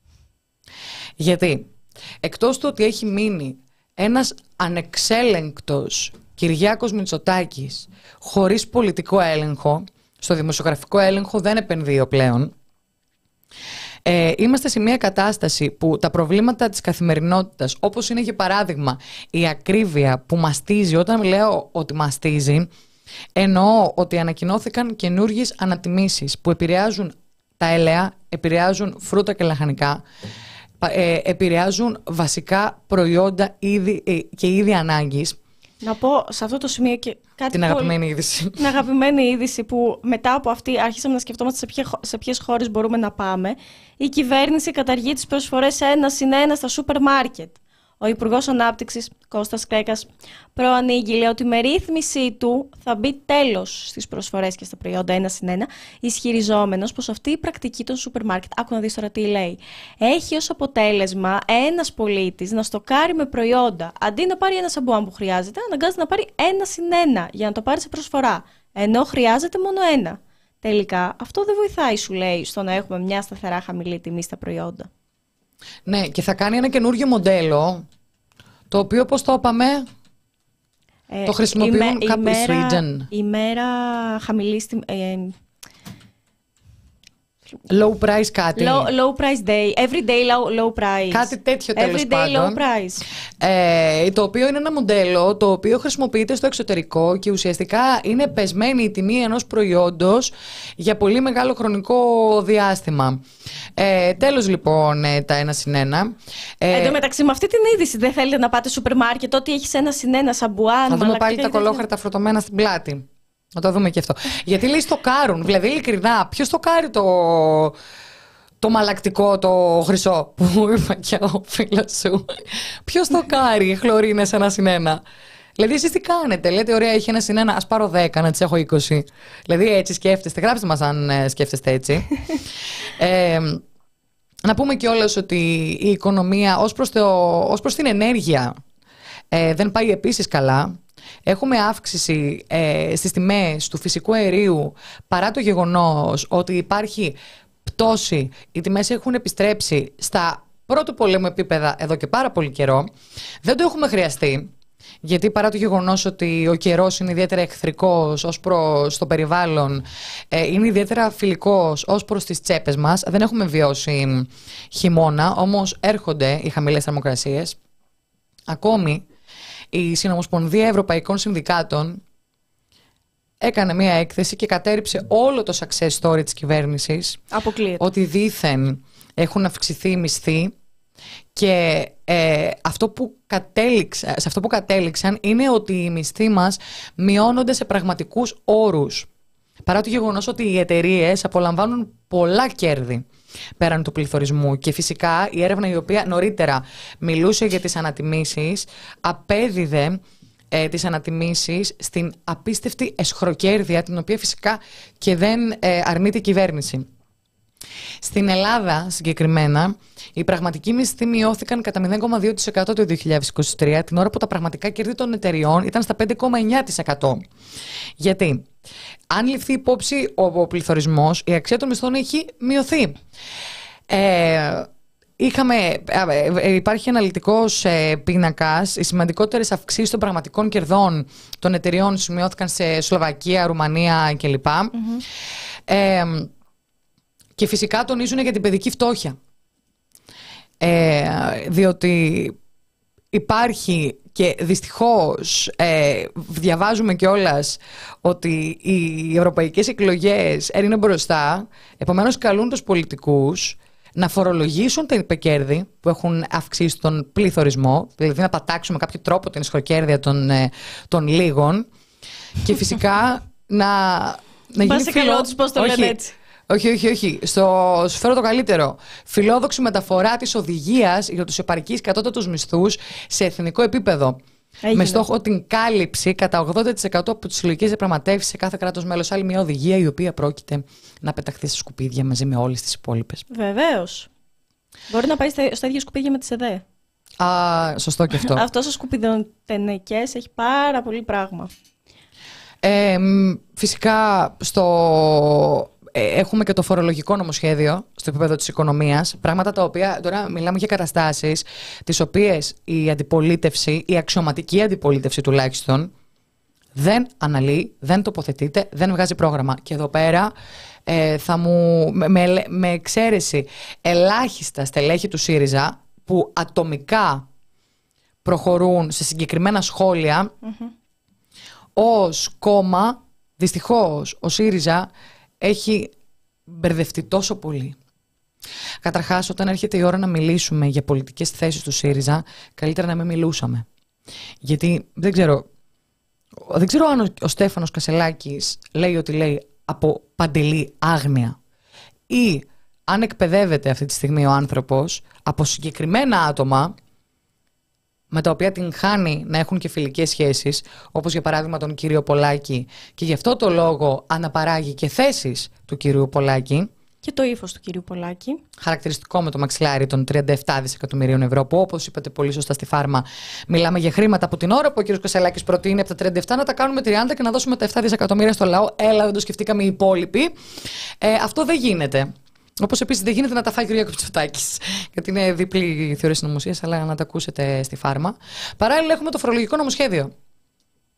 Γιατί, εκτός του ότι έχει μείνει ένας ανεξέλεγκτος Κυριάκος Μητσοτάκης χωρίς πολιτικό έλεγχο, στο δημοσιογραφικό έλεγχο δεν επενδύω πλέον. Ε, είμαστε σε μια κατάσταση που τα προβλήματα της καθημερινότητας, όπως είναι για παράδειγμα η ακρίβεια που μαστίζει, όταν λέω ότι μαστίζει, εννοώ ότι ανακοινώθηκαν καινούργιες ανατιμήσεις που επηρεάζουν τα έλαια, επηρεάζουν φρούτα και λαχανικά, ε, επηρεάζουν βασικά προϊόντα είδη, ε, και είδη ανάγκης. Να πω σε αυτό το σημείο και κάτι. Την αγαπημένη πολύ... είδηση. Την αγαπημένη είδηση που μετά από αυτή άρχισαμε να σκεφτόμαστε σε, ποια, σε ποιες χώρες μπορούμε να πάμε. Η κυβέρνηση καταργεί τις προσφορές ένα συν ένα στα σούπερ μάρκετ. Ο Υπουργός Ανάπτυξης, Κώστας Κρέκας, προανήγγειλε ότι με ρύθμιση του θα μπει τέλος στις προσφορές και στα προϊόντα ένα συν ένα, ισχυριζόμενος πως αυτή η πρακτική των σούπερ μάρκετ, άκου να δεις τώρα τι λέει, έχει ως αποτέλεσμα ένας πολίτης να στοκάρει με προϊόντα. Αντί να πάρει ένα σαμπουάν που χρειάζεται, αναγκάζεται να πάρει ένα συν ένα για να το πάρει σε προσφορά, ενώ χρειάζεται μόνο ένα. Τελικά, αυτό δεν βοηθάει, σου λέει, στο να έχουμε μια σταθερά χαμηλή τιμή στα προϊόντα. Ναι, και θα κάνει ένα καινούργιο μοντέλο, το οποίο, πώς το είπαμε, ε, το χρησιμοποιούν η κάποιες region. Η μέρα χαμηλής τιμής, ε, Low price κάτι. Low, low price day. Every day low, low price. Κάτι τέτοιο τέλος Every day πάντων. low price. Ε, το οποίο είναι ένα μοντέλο το οποίο χρησιμοποιείται στο εξωτερικό και ουσιαστικά είναι πεσμένη η τιμή ενός προϊόντος για πολύ μεγάλο χρονικό διάστημα. Ε, τέλος λοιπόν τα ένα συν ένα. Ε, Εν τω μεταξύ με αυτή την είδηση δεν θέλετε να πάτε σούπερ μάρκετ ότι έχεις ένα συν ένα σαμπουάν. Θα δούμε πάλι τα κολόχαρτα φορτωμένα στην πλάτη. Να το δούμε και αυτό. Γιατί λέει στοκάρουν. Δηλαδή, ειλικρινά, ποιος στοκάρει το, το μαλακτικό, το χρυσό που είπα και ο φίλος σου. Ποιος στοκάρει χλωρίνες ένα συν ένα. Δηλαδή, εσείς τι κάνετε. Λέτε, ωραία, έχει ένα συν ένα, ας πάρω δέκα, να τις έχω είκοσι. Δηλαδή, έτσι σκέφτεστε. Γράψτε μας αν σκέφτεστε έτσι. ε, να πούμε κιόλας ότι η οικονομία ως προς, το, ως προς την ενέργεια ε, δεν πάει επίσης καλά. Έχουμε αύξηση ε, στις τιμές του φυσικού αερίου παρά το γεγονός ότι υπάρχει πτώση. Οι τιμές έχουν επιστρέψει στα πρώτου πολέμου επίπεδα εδώ και πάρα πολύ καιρό. Δεν το έχουμε χρειαστεί, γιατί παρά το γεγονός ότι ο καιρός είναι ιδιαίτερα εχθρικός ως προς το περιβάλλον, ε, είναι ιδιαίτερα φιλικός ως προς τις τσέπες μας. Δεν έχουμε βιώσει χειμώνα, όμως έρχονται οι χαμηλές θερμοκρασίες. Ακόμη, η Συνομοσπονδία Ευρωπαϊκών Συνδικάτων έκανε μία έκθεση και κατέρριψε όλο το success story της κυβέρνησης. Αποκλείεται. Ότι δήθεν έχουν αυξηθεί οι μισθοί και ε, αυτό που κατέληξα, σε αυτό που κατέληξαν είναι ότι οι μισθοί μας μειώνονται σε πραγματικούς όρους. Παρά το γεγονός ότι οι εταιρείες απολαμβάνουν πολλά κέρδη πέραν του πληθωρισμού. Και φυσικά η έρευνα η οποία νωρίτερα μιλούσε για τις ανατιμήσεις απέδιδε ε, τις ανατιμήσεις στην απίστευτη εσχροκέρδεια, την οποία φυσικά και δεν ε, αρνείται η κυβέρνηση. Στην Ελλάδα συγκεκριμένα, οι πραγματικοί μισθοί μειώθηκαν κατά μηδέν κόμμα δύο τοις εκατό το δύο χιλιάδες είκοσι τρία, την ώρα που τα πραγματικά κέρδη των εταιριών ήταν στα πέντε κόμμα εννιά τοις εκατό. Γιατί, αν ληφθεί υπόψη ο πληθωρισμός, η αξία των μισθών έχει μειωθεί. Ε, είχαμε, υπάρχει αναλυτικός ε, πίνακας. Οι σημαντικότερες αυξήσεις των πραγματικών κερδών των εταιριών σημειώθηκαν σε Σλοβακία, Ρουμανία κλπ. Mm-hmm. Ε, και φυσικά τονίζουν για την παιδική φτώχεια. Ε, διότι υπάρχει και δυστυχώς ε, διαβάζουμε κιόλας ότι οι ευρωπαϊκές εκλογές είναι μπροστά, επομένως καλούν τους πολιτικούς να φορολογήσουν τα υπεκέρδη που έχουν αυξήσει τον πληθωρισμό, δηλαδή να πατάξουμε κάποιο τρόπο την ισχυροκέρδεια των, των λίγων και φυσικά να, να γίνει φιλό... τους, πώς το όχι, λένε έτσι. Όχι, όχι, όχι. Στο, σου φέρω το καλύτερο. Φιλόδοξη μεταφορά της οδηγίας για τους επαρκείς κατώτατους μισθούς σε εθνικό επίπεδο. Έγινε. Με στόχο την κάλυψη κατά ογδόντα τοις εκατό από τις συλλογικές διαπραγματεύσεις σε κάθε κράτος μέλος. Άλλη μια οδηγία η οποία πρόκειται να πεταχθεί στα σκουπίδια μαζί με όλες τις υπόλοιπες. Βεβαίως. Μπορεί να πάει στα, στα ίδια σκουπίδια με τις ΕΔΕ. Α, σωστό και αυτό. Αυτός ο σκουπιδοτενεκές έχει πάρα πολύ πράγμα. Ε, φυσικά στο... Έχουμε και το φορολογικό νομοσχέδιο στο επίπεδο της οικονομίας. Πράγματα τα οποία τώρα μιλάμε για καταστάσεις τις οποίες η αντιπολίτευση, η αξιωματική αντιπολίτευση τουλάχιστον, δεν αναλύει, δεν τοποθετείται, δεν βγάζει πρόγραμμα. Και εδώ πέρα ε, θα μου, με, με εξαίρεση ελάχιστα στελέχη του ΣΥΡΙΖΑ που ατομικά προχωρούν σε συγκεκριμένα σχόλια, mm-hmm. ως κόμμα, δυστυχώς ο ΣΥΡΙΖΑ έχει μπερδευτεί τόσο πολύ. Καταρχάς, όταν έρχεται η ώρα να μιλήσουμε για πολιτικές θέσεις του ΣΥΡΙΖΑ, καλύτερα να μην μιλούσαμε. Γιατί δεν ξέρω, δεν ξέρω αν ο, ο Στέφανος Κασελάκης λέει ότι λέει από παντελή άγνοια ή αν εκπαιδεύεται αυτή τη στιγμή ο άνθρωπος από συγκεκριμένα άτομα με τα οποία την χάνει να έχουν και φιλικές σχέσεις, όπως για παράδειγμα τον κύριο Πολάκη, και γι' αυτό το λόγο αναπαράγει και θέσεις του κυρίου Πολάκη. Και το ύφος του κυρίου Πολάκη. Χαρακτηριστικό με το μαξιλάρι των τριάντα επτά δισεκατομμυρίων ευρώ, που όπως είπατε πολύ σωστά στη Φάρμα, μιλάμε για χρήματα από την ώρα που ο κύριος Κασελάκης προτείνει από τα τριάντα επτά να τα κάνουμε τριάντα και να δώσουμε τα επτά δισεκατομμύρια στο λαό. Έλα, δεν το σκεφτήκαμε οι υπόλοιποι. Ε, αυτό δεν γίνεται. Όπως επίσης δεν γίνεται να τα φάει ο Κυριάκος Μητσοτάκης, γιατί είναι διπλή η θεωρία συνωμοσίας, αλλά να τα ακούσετε στη Φάρμα. Παράλληλα, έχουμε το φορολογικό νομοσχέδιο.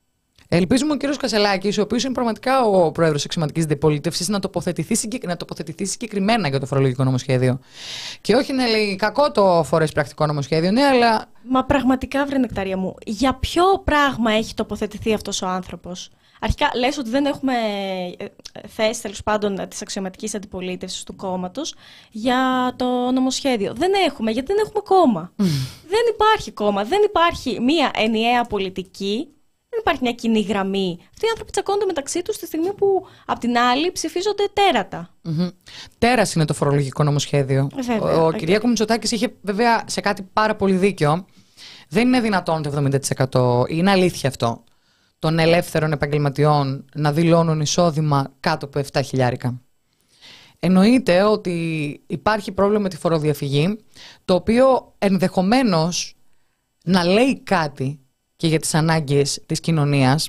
Ελπίζουμε ο κύριος Κασελάκης, ο οποίος είναι πραγματικά ο πρόεδρος της Αξιωματικής Αντιπολίτευσης, να τοποθετηθεί, να τοποθετηθεί συγκεκριμένα για το φορολογικό νομοσχέδιο. Και όχι να λέει κακό το φορές πρακτικό νομοσχέδιο, ναι, αλλά. Μα πραγματικά, βρε νεκταρία μου, για ποιο πράγμα έχει τοποθετηθεί αυτός ο άνθρωπος? Αρχικά λες ότι δεν έχουμε θέση, τέλος πάντων, της αξιωματικής αντιπολίτευσης του κόμματος για το νομοσχέδιο. Δεν έχουμε, γιατί δεν έχουμε κόμμα. Mm. Δεν υπάρχει κόμμα, δεν υπάρχει μία ενιαία πολιτική, δεν υπάρχει μια κοινή γραμμή. Αυτοί οι άνθρωποι τσακώνονται μεταξύ τους τη στιγμή που απ' την άλλη ψηφίζονται τέρατα. Mm-hmm. Τέρας είναι το φορολογικό νομοσχέδιο. Βέβαια, ο okay. Κυριάκος Μητσοτάκης είχε βέβαια σε κάτι πάρα πολύ δίκιο. Δεν είναι δυνατόν το εβδομήντα τοις εκατό, είναι αλήθεια αυτό, των ελεύθερων επαγγελματιών να δηλώνουν εισόδημα κάτω από επτά χιλιάρικα. Εννοείται ότι υπάρχει πρόβλημα με τη φοροδιαφυγή, το οποίο ενδεχομένως να λέει κάτι και για τις ανάγκες της κοινωνίας,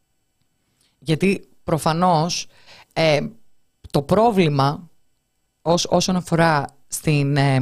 γιατί προφανώς ε, το πρόβλημα ως, όσον αφορά στην, ε,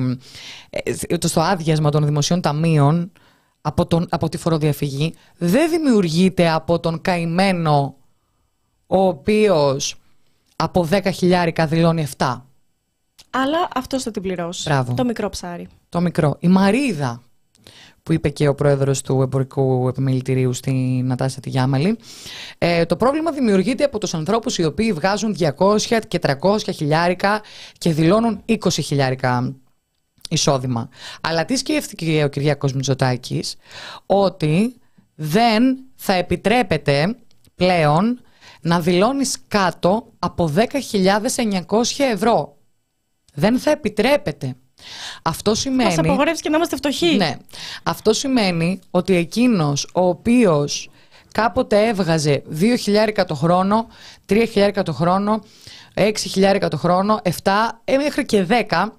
ε, στο άδειασμα των δημοσίων ταμείων Από, τον, από τη φοροδιαφυγή δεν δημιουργείται από τον καημένο ο οποίος από δέκα χιλιάρικα δηλώνει επτά. Αλλά αυτός θα την πληρώσει. Μπράβο. Το μικρό ψάρι. Το μικρό. Η Μαρίδα, που είπε και ο πρόεδρος του Εμπορικού Επιμελητηρίου στη Νατάσια τη Γιάμαλη, ε, το πρόβλημα δημιουργείται από τους ανθρώπους οι οποίοι βγάζουν διακόσια και τριακόσια χιλιάρικα και δηλώνουν είκοσι χιλιάρικα εισόδημα. Αλλά τι σκέφτηκε ο Κυριάκος Μητσοτάκης? Ότι δεν θα επιτρέπεται πλέον να δηλώνεις κάτω από δέκα χιλιάδες εννιακόσια ευρώ. Δεν θα επιτρέπεται. Αυτό σημαίνει... Μας απαγορεύσει και να είμαστε φτωχοί. Ναι. Αυτό σημαίνει ότι εκείνος ο οποίος κάποτε έβγαζε δύο χιλιάρικα το χρόνο, τρία χιλιάρικα το χρόνο, έξι χιλιάρικα το χρόνο, επτά μέχρι και δέκα,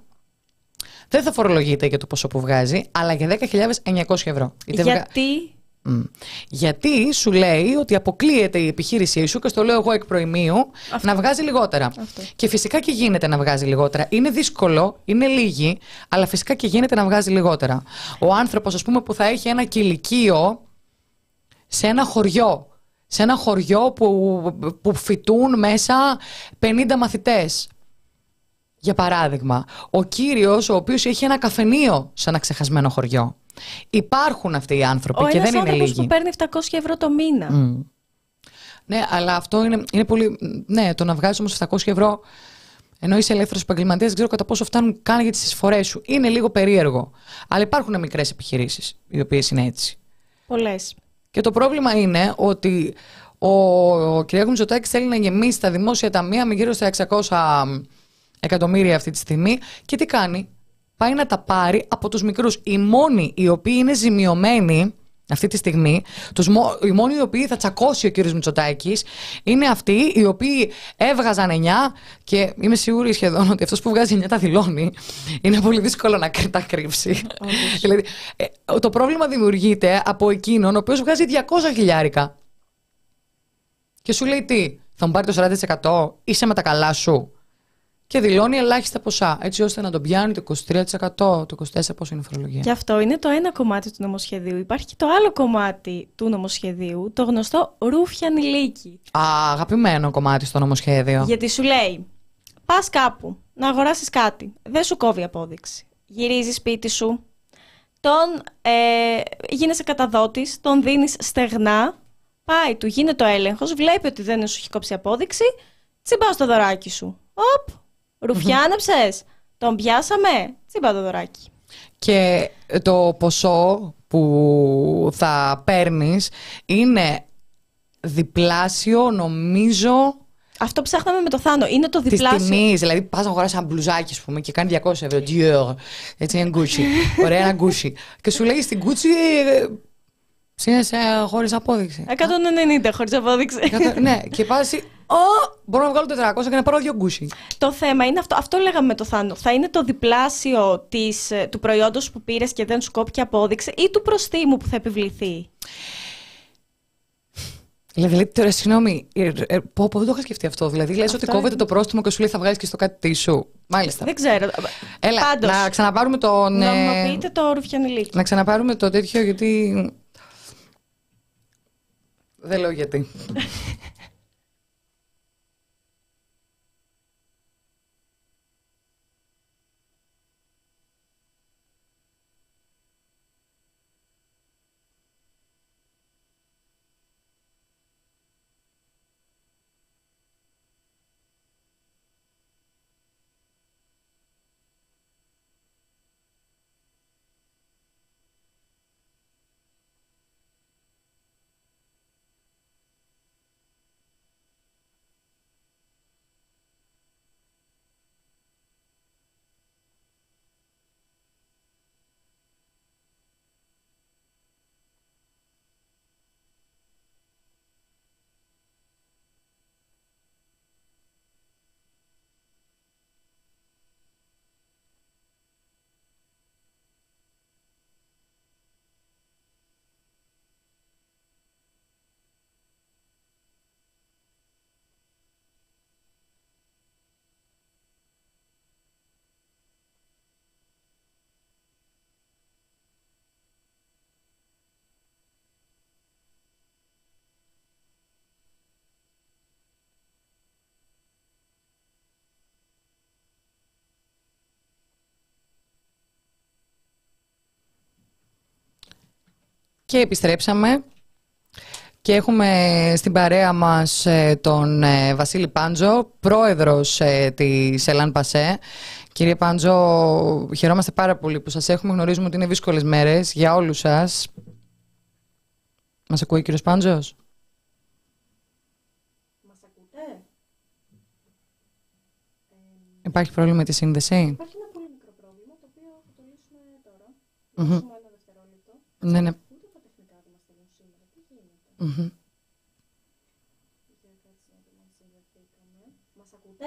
δεν θα φορολογείται για το ποσό που βγάζει, αλλά για δέκα χιλιάδες εννιακόσια ευρώ. Γιατί? Mm. Γιατί σου λέει ότι αποκλείεται η επιχείρησή σου, και στο λέω εγώ εκ προημίου, αυτό, να βγάζει λιγότερα. Αυτό. Και φυσικά και γίνεται να βγάζει λιγότερα. Είναι δύσκολο, είναι λίγοι, αλλά φυσικά και γίνεται να βγάζει λιγότερα. Ο άνθρωπος, ας πούμε, που θα έχει ένα κηλικείο σε ένα χωριό, σε ένα χωριό που, που φοιτούν μέσα πενήντα μαθητές. Για παράδειγμα, ο κύριος ο οποίος έχει ένα καφενείο σε ένα ξεχασμένο χωριό. Υπάρχουν αυτοί οι άνθρωποι ο και δεν είναι λίγοι. Ο άνθρωπος που παίρνει επτακόσια ευρώ το μήνα. Mm. Ναι, αλλά αυτό είναι, είναι πολύ... Ναι, το να βγάζεις όμως επτακόσια ευρώ ενώ είσαι ελεύθερος επαγγελματίας, δεν ξέρω κατά πόσο φτάνουν καν για τις εισφορές σου. Είναι λίγο περίεργο. Αλλά υπάρχουν μικρές επιχειρήσεις οι οποίες είναι έτσι. Πολλές. Και το πρόβλημα είναι ότι ο, ο κ. Μητσοτάκης θέλει να γεμίσει τα δημόσια ταμεία με γύρω στα εξακόσια εκατομμύρια αυτή τη στιγμή. Και τι κάνει? Πάει να τα πάρει από τους μικρούς. Οι μόνοι οι οποίοι είναι ζημιωμένοι αυτή τη στιγμή, τους, οι μόνοι οι οποίοι θα τσακώσει ο κύριος Μητσοτάκης, είναι αυτοί οι οποίοι έβγαζαν εννιά, και είμαι σίγουρη σχεδόν ότι αυτός που βγάζει εννιά τα δηλώνει. Είναι πολύ δύσκολο να τα κρύψει. Δηλαδή, ε, το πρόβλημα δημιουργείται από εκείνον ο οποίος βγάζει διακόσια χιλιάρικα. Και σου λέει τι, θα μου πάρει το σαράντα τοις εκατό, είσαι με τα καλά σου? Και δηλώνει ελάχιστα ποσά, έτσι ώστε να τον πιάνει το είκοσι τρία τοις εκατό, το είκοσι τέσσερα τοις εκατό πόσο είναι η φορολογία. Και αυτό είναι το ένα κομμάτι του νομοσχεδίου. Υπάρχει και το άλλο κομμάτι του νομοσχεδίου, το γνωστό ρούφιαν ηλίκη. Α, αγαπημένο κομμάτι στο νομοσχέδιο. Γιατί σου λέει, πας κάπου να αγοράσεις κάτι, δεν σου κόβει απόδειξη. Γυρίζεις σπίτι σου, τον ε, γίνεσαι καταδότης, τον δίνεις στεγνά, πάει, του γίνεται ο έλεγχος, βλέπει ότι δεν σου έχει κόψει απόδειξη, τσιμπάω στο δωράκι σου. Οπ! Ρουφιάνεψες, τον πιάσαμε, τσίπα το δωράκι. Και το ποσό που θα παίρνεις είναι διπλάσιο, νομίζω. Αυτό ψάχναμε με το Θάνο. Είναι το διπλάσιο. Της τιμής, δηλαδή πας να αγοράσεις ένα μπλουζάκι, ας πούμε, και κάνει διακόσια ευρώ. Dior, έτσι είναι Gucci. Ωραία, ένα Gucci. Και σου λέει στην Gucci, ψήνεσαι χωρίς απόδειξη. εκατόν ενενήντα χωρίς απόδειξη. Ναι, και πας. Oh, μπορώ να βγάλω τετρακόσια και να πάρω δύο γκούσι. Το θέμα είναι αυτό, αυτό λέγαμε με το Θάνο. Θα είναι το διπλάσιο της, του προϊόντος που πήρες και δεν σου κόπηκε απόδειξη, ή του προστίμου που θα επιβληθεί? Δηλαδή, τώρα, συγγνώμη, πω, πω, δεν το είχα σκεφτεί αυτό. Δηλαδή, λες ότι κόβεται το πρόστιμο και σου λέει θα βγάλεις και στο κάτι σου. Μάλιστα. Δεν ξέρω. Έλα, πάντως, να ξαναπάρουμε τον. Να μου πείτε το ρουφιανιλίκι. Να ξαναπάρουμε το τέτοιο, γιατί. Δεν λέω γιατί. Και επιστρέψαμε και έχουμε στην παρέα μας τον Βασίλη Πάντζο, πρόεδρος της Ελάν Πασέ. Κύριε Πάντζο, χαιρόμαστε πάρα πολύ που σας έχουμε. Γνωρίζουμε ότι είναι δύσκολες μέρες για όλους σας. Μας ακούει ο κύριος Πάντζος? Μας ακούτε? Υπάρχει πρόβλημα με τη σύνδεση? Υπάρχει ένα πολύ μικρό πρόβλημα, το οποίο θα το λύσουμε τώρα. Mm-hmm. Λύσουμε ένα δευτερόλεπτο. Ναι, ναι. Mm-hmm. Μας ακούτε?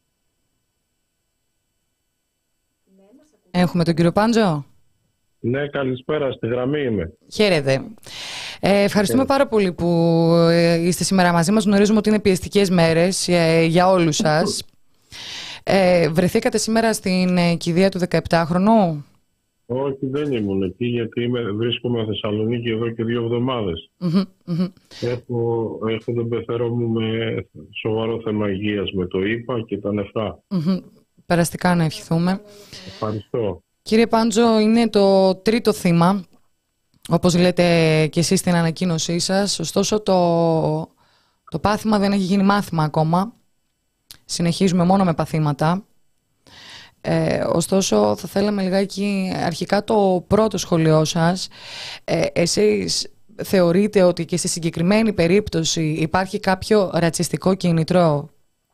Έχουμε τον κύριο Πάντζο. Ναι, καλησπέρα, στη γραμμή είμαι. Χαίρετε. Ε, ευχαριστούμε πάρα πολύ που είστε σήμερα μαζί μας. Γνωρίζουμε ότι είναι πιεστικές μέρες ε, για όλους σας. Ε, βρεθήκατε σήμερα στην κηδεία του δεκαεπτάχρονου? Όχι, δεν ήμουν εκεί, γιατί είμαι, βρίσκομαι Θεσσαλονίκη εδώ και δύο εβδομάδες. Mm-hmm, mm-hmm. Έχω, έχω τον πεθερό μου με σοβαρό θέμα υγείας, με το ίπα και τα νεφρά. Mm-hmm. Περαστικά να ευχηθούμε. Ευχαριστώ. Κύριε Πάντζο, είναι το τρίτο θύμα, όπως λέτε και εσείς στην ανακοίνωσή σας. Ωστόσο, το, το πάθημα δεν έχει γίνει μάθημα ακόμα. Συνεχίζουμε μόνο με παθήματα. Ε, ωστόσο, θα θέλαμε λιγάκι αρχικά το πρώτο σχολείο σας. Ε, εσείς θεωρείτε ότι και στη συγκεκριμένη περίπτωση υπάρχει κάποιο ρατσιστικό κίνητρο?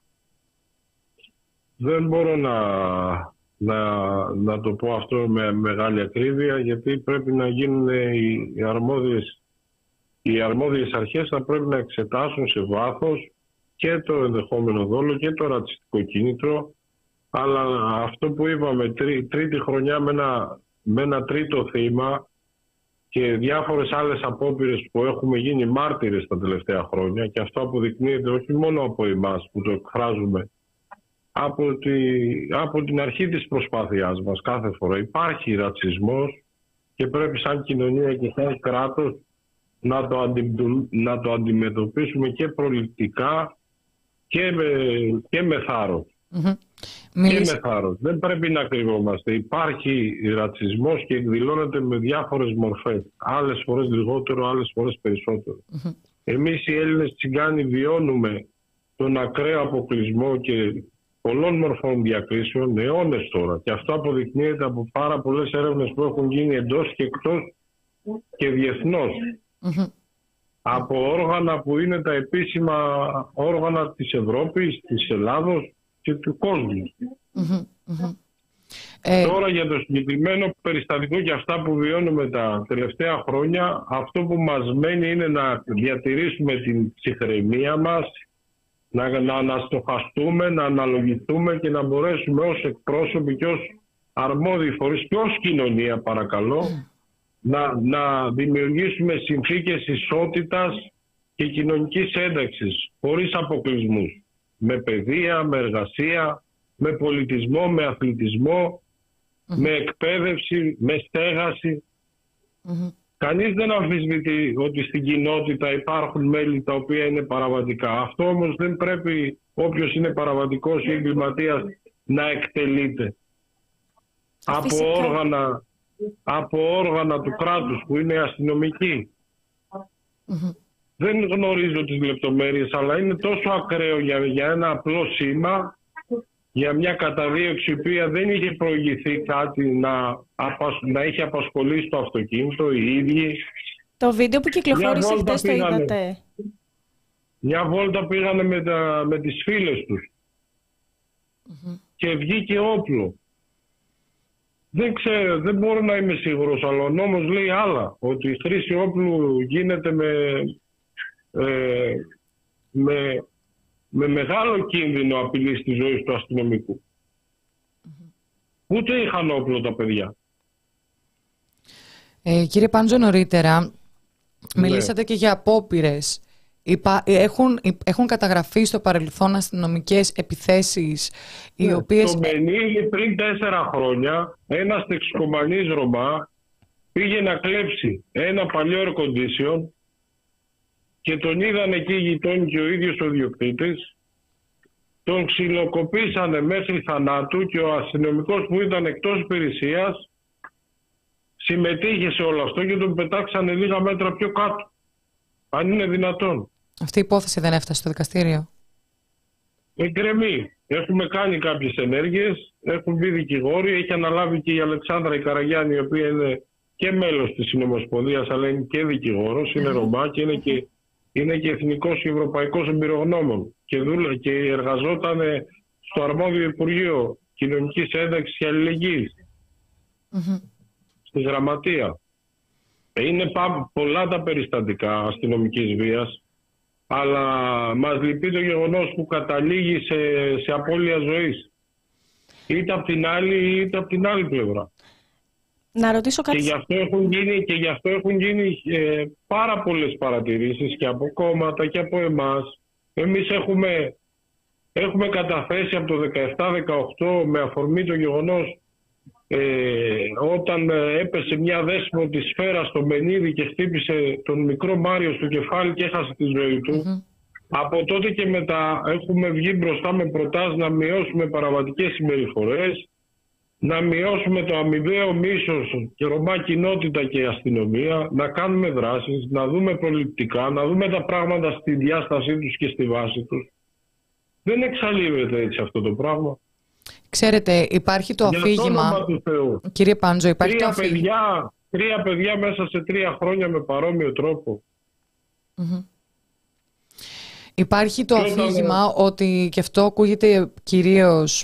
Δεν μπορώ να, να, να το πω αυτό με μεγάλη ακρίβεια, γιατί πρέπει να γίνουν οι, οι, αρμόδιες, οι αρμόδιες αρχές θα πρέπει να εξετάσουν σε βάθος και το ενδεχόμενο δόλο και το ρατσιστικό κίνητρο. Αλλά αυτό που είπαμε, τρί, τρίτη χρονιά με ένα, με ένα τρίτο θύμα και διάφορες άλλες απόπειρες που έχουμε γίνει μάρτυρες τα τελευταία χρόνια, και αυτό αποδεικνύεται όχι μόνο από εμάς που το εκφράζουμε, από, τη, από την αρχή της προσπάθειάς μας κάθε φορά. Υπάρχει ρατσισμός και πρέπει σαν κοινωνία και σαν κράτος να το, αντι, να το αντιμετωπίσουμε και προληπτικά και με, και με θάρρος. Mm-hmm. Και Μιλήσ... με θάρρος. Δεν πρέπει να κρυβόμαστε. Υπάρχει ρατσισμός και εκδηλώνεται με διάφορες μορφές. Άλλες φορές λιγότερο, άλλες φορές περισσότερο. Mm-hmm. Εμείς οι Έλληνες Τσιγκάνοι βιώνουμε τον ακραίο αποκλεισμό και πολλών μορφών διακρίσεων αιώνες τώρα. Και αυτό αποδεικνύεται από πάρα πολλές έρευνες που έχουν γίνει εντός και εκτός και διεθνώς. Mm-hmm. Από όργανα που είναι τα επίσημα όργανα της Ευρώπης, της Ελλάδος και του κόσμου. Mm-hmm, mm-hmm. Τώρα ε... για το συγκεκριμένο περιστατικό και αυτά που βιώνουμε τα τελευταία χρόνια, αυτό που μας μένει είναι να διατηρήσουμε την ψυχραιμία μας, να, να αναστοχαστούμε, να αναλογιστούμε και να μπορέσουμε ως εκπρόσωποι και ως αρμόδιοι φορείς και ως κοινωνία, παρακαλώ, mm. να, να δημιουργήσουμε συνθήκες ισότητας και κοινωνικής ένταξης χωρίς αποκλεισμούς. Με παιδεία, με εργασία, με πολιτισμό, με αθλητισμό, mm-hmm. με εκπαίδευση, με στέγαση. Mm-hmm. Κανείς δεν αμφισβητεί ότι στην κοινότητα υπάρχουν μέλη τα οποία είναι παραβατικά. Αυτό όμως δεν πρέπει όποιος είναι παραβατικός ή εγκληματίας να εκτελείται από όργανα, από όργανα του κράτους που είναι αστυνομικοί. Mm-hmm. Δεν γνωρίζω τις λεπτομέρειες, αλλά είναι τόσο ακραίο για, για ένα απλό σήμα, για μια καταδίωξη η οποία δεν είχε προηγηθεί κάτι να, να είχε απασχολήσει το αυτοκίνητο οι ίδιοι. Το βίντεο που κυκλοφόρησε χτες το είδατε? Μια βόλτα πήγανε με, τα, με τις φίλες τους mm-hmm. και βγήκε όπλο. Δεν ξέρω, δεν μπορώ να είμαι σίγουρος, αλλά ο νόμος λέει άλλα. Ότι η χρήση όπλου γίνεται με, ε, με, με μεγάλο κίνδυνο απειλής της ζωής του αστυνομικού. Mm-hmm. Ούτε είχαν όπλο τα παιδιά. Ε, κύριε Πάντζο, νωρίτερα ναι. μιλήσατε και για απόπειρες. Έχουν, έχουν καταγραφεί στο παρελθόν αστυνομικές επιθέσεις οι ναι, οποίες... Στο Μπενίλη πριν τέσσερα χρόνια ένας τεξικομανής Ρωμά πήγε να κλέψει ένα παλιό air condition και τον είδαν εκεί οι γειτόνοι και ο ίδιος ο ιδιοκτήτης. Τον ξυλοκοπήσανε μέχρι θανάτου και ο αστυνομικός που ήταν εκτός υπηρεσίας συμμετείχε σε όλο αυτό και τον πετάξανε λίγα μέτρα πιο κάτω. Αν είναι δυνατόν. Αυτή η υπόθεση δεν έφτασε στο δικαστήριο? Εκκρεμεί. Έχουμε κάνει κάποιες ενέργειες, έχουν μπει δικηγόροι, έχει αναλάβει και η Αλεξάνδρα η Καραγιάννη, η οποία είναι και μέλος της Συνομοσπονδίας, αλλά είναι και δικηγόρος, είναι Ρωμά και είναι και, είναι και εθνικός και ευρωπαϊκός εμπειρογνώμων. Και, δούλε, και εργαζόταν στο αρμόδιο Υπουργείο Κοινωνικής Ένταξης και Αλληλεγγύης, mm-hmm. στη Γραμματεία. Είναι πολλά τα περιστατικά αστυνομικής βίας, αλλά μας λυπεί το γεγονός που καταλήγει σε, σε απώλεια ζωής. Είτε από την άλλη, είτε από την άλλη πλευρά. Να ρωτήσω κάτι. Και γι' αυτό έχουν γίνει, και γι' αυτό έχουν γίνει ε, πάρα πολλές παρατηρήσεις και από κόμματα και από εμάς. Εμείς έχουμε, έχουμε καταθέσει από το δεκαεπτά δεκαοκτώ με αφορμή το γεγονός Ε, όταν έπεσε μια δέσποτη σφαίρα στο Μπενίδι και χτύπησε τον μικρό Μάριο στο κεφάλι και έχασε τη ζωή του. Mm-hmm. Από τότε και μετά έχουμε βγει μπροστά με προτάσεις να μειώσουμε παραβατικές συμπεριφορές, να μειώσουμε το αμοιβαίο μίσος και Ρωμά κοινότητα και αστυνομία, να κάνουμε δράσεις, να δούμε προληπτικά, να δούμε τα πράγματα στη διάστασή τους και στη βάση τους. Δεν εξαλείβεται έτσι αυτό το πράγμα. Ξέρετε, υπάρχει το για αφήγημα, το κύριε Πάντζο, υπάρχει τρία το αφήγημα. Παιδιά, τρία παιδιά μέσα σε τρία χρόνια με παρόμοιο τρόπο. Mm-hmm. Υπάρχει το και αφήγημα όταν... ότι, και αυτό ακούγεται κυρίως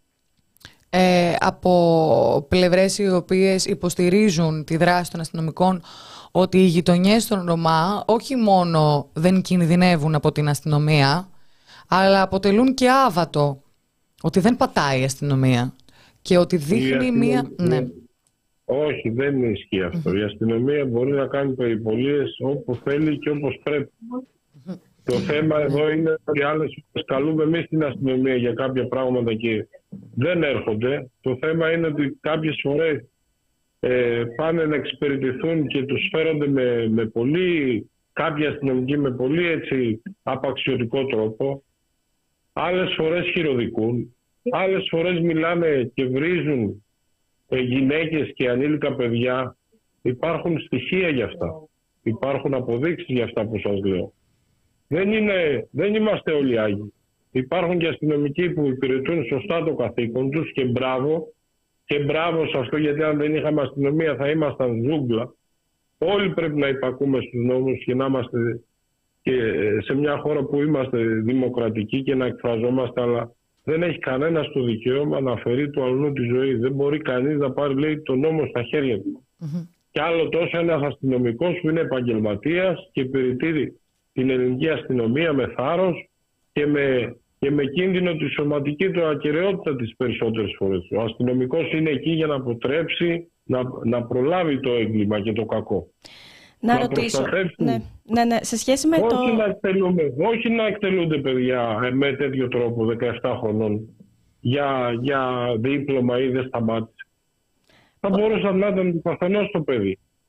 ε, από πλευρές οι οποίες υποστηρίζουν τη δράση των αστυνομικών, ότι οι γειτονιές των Ρωμά όχι μόνο δεν κινδυνεύουν από την αστυνομία, αλλά αποτελούν και άβατο. Ότι δεν πατάει η αστυνομία και ότι δείχνει η μία... Ναι. Όχι, δεν ισχύει αυτό. Mm-hmm. Η αστυνομία μπορεί να κάνει περιπολίες όπου θέλει και όπως πρέπει. Mm-hmm. Το θέμα mm-hmm. εδώ είναι ότι άλλες φορές καλούμε εμείς την αστυνομία για κάποια πράγματα και δεν έρχονται. Το θέμα είναι ότι κάποιες φορές ε, πάνε να εξυπηρετηθούν και τους φέρονται με, με πολύ, κάποιοι αστυνομικοί με πολύ έτσι απαξιωτικό τρόπο. Άλλες φορές χειροδικούν, άλλες φορές μιλάνε και βρίζουν ε, γυναίκες και ανήλικα παιδιά. Υπάρχουν στοιχεία για αυτά. Υπάρχουν αποδείξεις για αυτά που σας λέω. Δεν, είναι, δεν είμαστε όλοι άγιοι. Υπάρχουν και αστυνομικοί που υπηρετούν σωστά το καθήκον τους και μπράβο. Και μπράβο σε αυτό, γιατί αν δεν είχαμε αστυνομία θα ήμασταν ζούγκλα. Όλοι πρέπει να υπακούμε στους νόμους και να είμαστε... και σε μια χώρα που είμαστε δημοκρατικοί και να εκφραζόμαστε, αλλά δεν έχει κανένας το δικαίωμα να αφαιρεί του αλλού τη ζωή. Δεν μπορεί κανείς να πάρει, λέει, τον νόμο στα χέρια του. Mm-hmm. Και άλλο τόσο ένας αστυνομικός που είναι επαγγελματίας και υπηρετεί την ελληνική αστυνομία με θάρρος και με, και με κίνδυνο τη σωματική του ακεραιότητα τις περισσότερες φορές. Ο αστυνομικός είναι εκεί για να αποτρέψει, να, να προλάβει το έγκλημα και το κακό. Να, να ρωτήσω, ναι, ναι, ναι, σε σχέση με όχι το... Να εκτελούμε, όχι να εκτελούνται παιδιά με τέτοιο τρόπο δεκαεπτά χρονών για, για δίπλωμα ή δεν σταμάτησε. Θα μπορούσαν να ήταν καθενός το παιδί.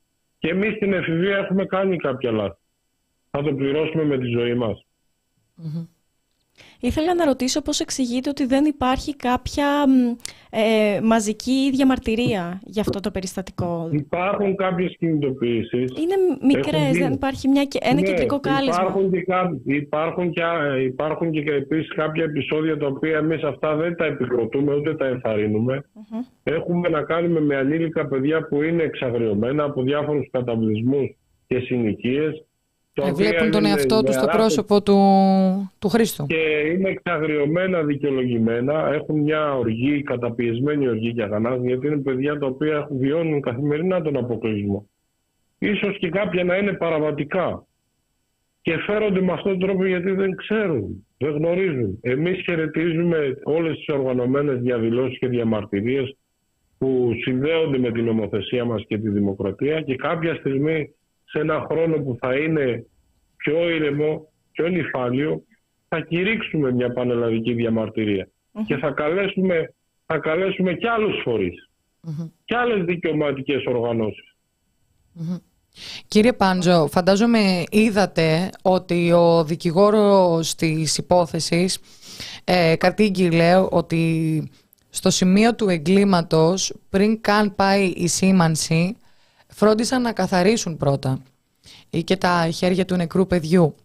Και εμείς στην εφηβεία έχουμε κάνει κάποια λάθη. Θα το πληρώσουμε με τη ζωή μας. Mm-hmm. Ήθελα να ρωτήσω πώς εξηγείτε ότι δεν υπάρχει κάποια ε, μαζική διαμαρτυρία για αυτό το περιστατικό. Υπάρχουν κάποιες κινητοποιήσεις. Είναι μικρές, δεν υπάρχει μια, ένα ναι, κεντρικό κάλεσμα. Υπάρχουν και, υπάρχουν, και, υπάρχουν και επίσης κάποια επεισόδια τα οποία εμείς αυτά δεν τα επικροτούμε ούτε τα ενθαρρύνουμε. Mm-hmm. Έχουμε να κάνουμε με ανήλικα παιδιά που είναι εξαγριωμένα από διάφορους καταβλισμούς και συνοικίες. Ε, βλέπουν τον εαυτό του στο πρόσωπο του, του Χρήστου. Και είναι εξαγριωμένα, δικαιολογημένα. Έχουν μια οργή, καταπιεσμένη οργή και αγανάκτηση, γιατί είναι παιδιά τα οποία βιώνουν καθημερινά τον αποκλεισμό. Ίσως και κάποια να είναι παραβατικά. Και φέρονται με αυτόν τον τρόπο γιατί δεν ξέρουν, δεν γνωρίζουν. Εμείς χαιρετίζουμε όλες τις οργανωμένες διαδηλώσεις και διαμαρτυρίες που συνδέονται με την νομοθεσία μας και τη δημοκρατία, και κάποια στιγμή, σε ένα χρόνο που θα είναι πιο ήρεμο, πιο νυφάλιο, θα κηρύξουμε μια πανελλαδική διαμαρτυρία. Mm-hmm. Και θα καλέσουμε, θα καλέσουμε και άλλους φορείς, mm-hmm. και άλλες δικαιωματικές οργανώσεις. Mm-hmm. Κύριε Πάντζο, φαντάζομαι είδατε ότι ο δικηγόρος της υπόθεσης ε, κατήγγειλε ότι στο σημείο του εγκλήματος, πριν καν πάει η σήμανση, φρόντισαν να καθαρίσουν πρώτα ή και τα χέρια του νεκρού παιδιού.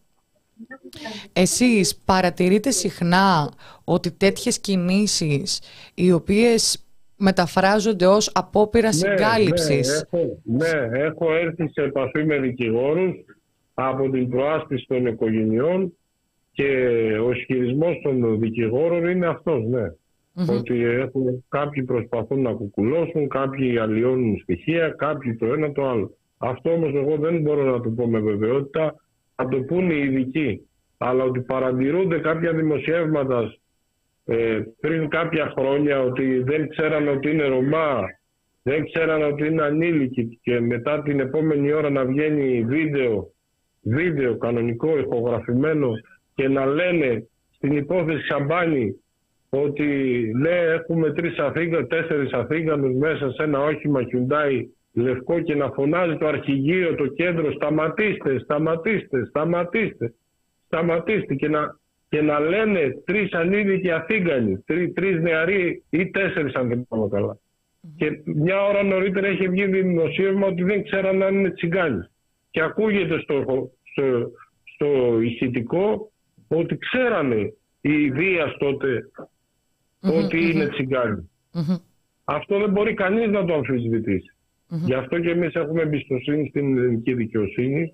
Εσείς παρατηρείτε συχνά ότι τέτοιες κινήσεις, οι οποίες μεταφράζονται ως απόπειρα ναι, συγκάλυψης... Ναι έχω, ναι, έχω έρθει σε επαφή με δικηγόρους από την προάσπιση των οικογενειών, και ο ισχυρισμός των δικηγόρων είναι αυτός, ναι. Mm-hmm. Ότι έχουν, κάποιοι προσπαθούν να κουκουλώσουν, κάποιοι αλλοιώνουν στοιχεία, κάποιοι το ένα το άλλο. Αυτό όμως εγώ δεν μπορώ να το πω με βεβαιότητα, θα το πούνε οι ειδικοί. Αλλά ότι παρατηρούνται κάποια δημοσιεύματα ε, πριν κάποια χρόνια ότι δεν ξέραν ότι είναι Ρωμά, δεν ξέραν ότι είναι ανήλικοι, και μετά την επόμενη ώρα να βγαίνει βίντεο, βίντεο κανονικό, ηχογραφημένο, και να λένε στην υπόθεση Σαμπάνη ότι ναι, έχουμε τρεις Αθήκα, τέσσερις Αθήγανους μέσα σε ένα όχημα Hyundai λευκό, και να φωνάζει το αρχηγείο, το κέντρο, σταματήστε, σταματήστε, σταματήστε, σταματήστε, και να, και να λένε τρεις ανήλικοι Αθήγανοι, τρει, τρεις νεαροί ή τέσσερις αν δεν πάμε καλά. Mm-hmm. Και μια ώρα νωρίτερα έχει βγει δημοσίευμα ότι δεν ξέραν αν είναι τσιγκάνοι. Και ακούγεται στο, στο, στο ηχητικό ότι ξέρανε οι Δίας τότε mm-hmm, ότι mm-hmm. είναι τσιγκάνοι. Mm-hmm. Αυτό δεν μπορεί κανείς να το αμφισβητήσει. Mm-hmm. Γι' αυτό και εμείς έχουμε εμπιστοσύνη στην ελληνική δικαιοσύνη.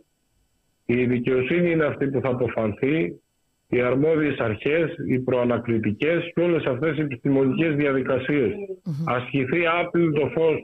Η δικαιοσύνη είναι αυτή που θα αποφανθεί, οι αρμόδιες αρχές, οι προανακριτικές και όλες αυτές οι επιστημονικές διαδικασίες. Mm-hmm. Ασκηθεί άπλυτο φως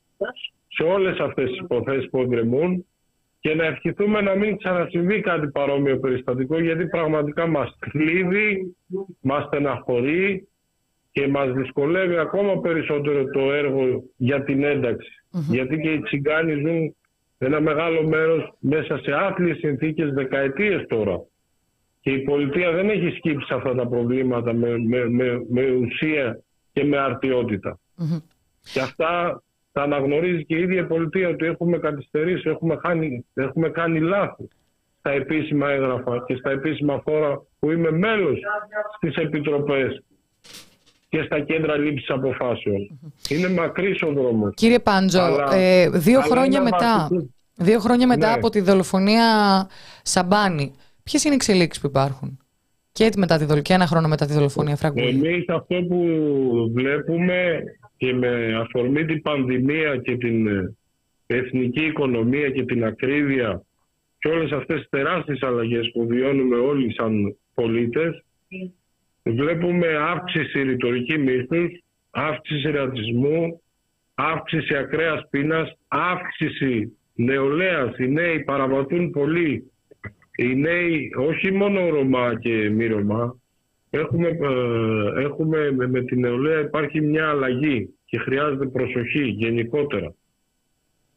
σε όλες αυτές τις υποθέσεις που εγκρεμούν, και να ευχηθούμε να μην ξανασυμβεί κάτι παρόμοιο περιστατικό, γιατί πραγματικά μας θλίβει, μας στεναχωρεί και μας δυσκολεύει ακόμα περισσότερο το έργο για την ένταξη. Mm-hmm. Γιατί και οι τσιγκάνοι ζουν ένα μεγάλο μέρος μέσα σε άθλιες συνθήκες δεκαετίες τώρα. Και η πολιτεία δεν έχει σκύψει αυτά τα προβλήματα με, με, με, με ουσία και με αρτιότητα. Mm-hmm. Και αυτά τα αναγνωρίζει και η ίδια η πολιτεία, ότι έχουμε καθυστερήσει, έχουμε, χάνει, έχουμε κάνει λάθη στα επίσημα έγγραφα και στα επίσημα φόρα που είμαι μέλος στις επιτροπές και στα κέντρα λήψης αποφάσεων. Mm-hmm. Είναι μακρύς ο δρόμος. Κύριε Πάντζο, αλλά, ε, δύο, αλλά χρόνια μετά, δύο χρόνια μετά ναι. από τη δολοφονία Σαμπάνη, ποιες είναι οι εξελίξεις που υπάρχουν? Και μετά τη δολοφονία, και ένα χρόνο μετά τη δολοφονία Φραγκούλη. Εμείς αυτό που βλέπουμε, και με αφορμή την πανδημία και την εθνική οικονομία και την ακρίβεια και όλες αυτές τις τεράστιες αλλαγές που βιώνουμε όλοι σαν πολίτες, βλέπουμε αύξηση ρητορική μίσθους, αύξηση ρατσισμού, αύξηση ακραίας πείνας, αύξηση νεολαίας. Οι νέοι παραβατούν πολύ. Οι νέοι, όχι μόνο Ρωμά και μη Ρωμά, έχουμε, ε, έχουμε με, με την νεολαία υπάρχει μια αλλαγή και χρειάζεται προσοχή γενικότερα.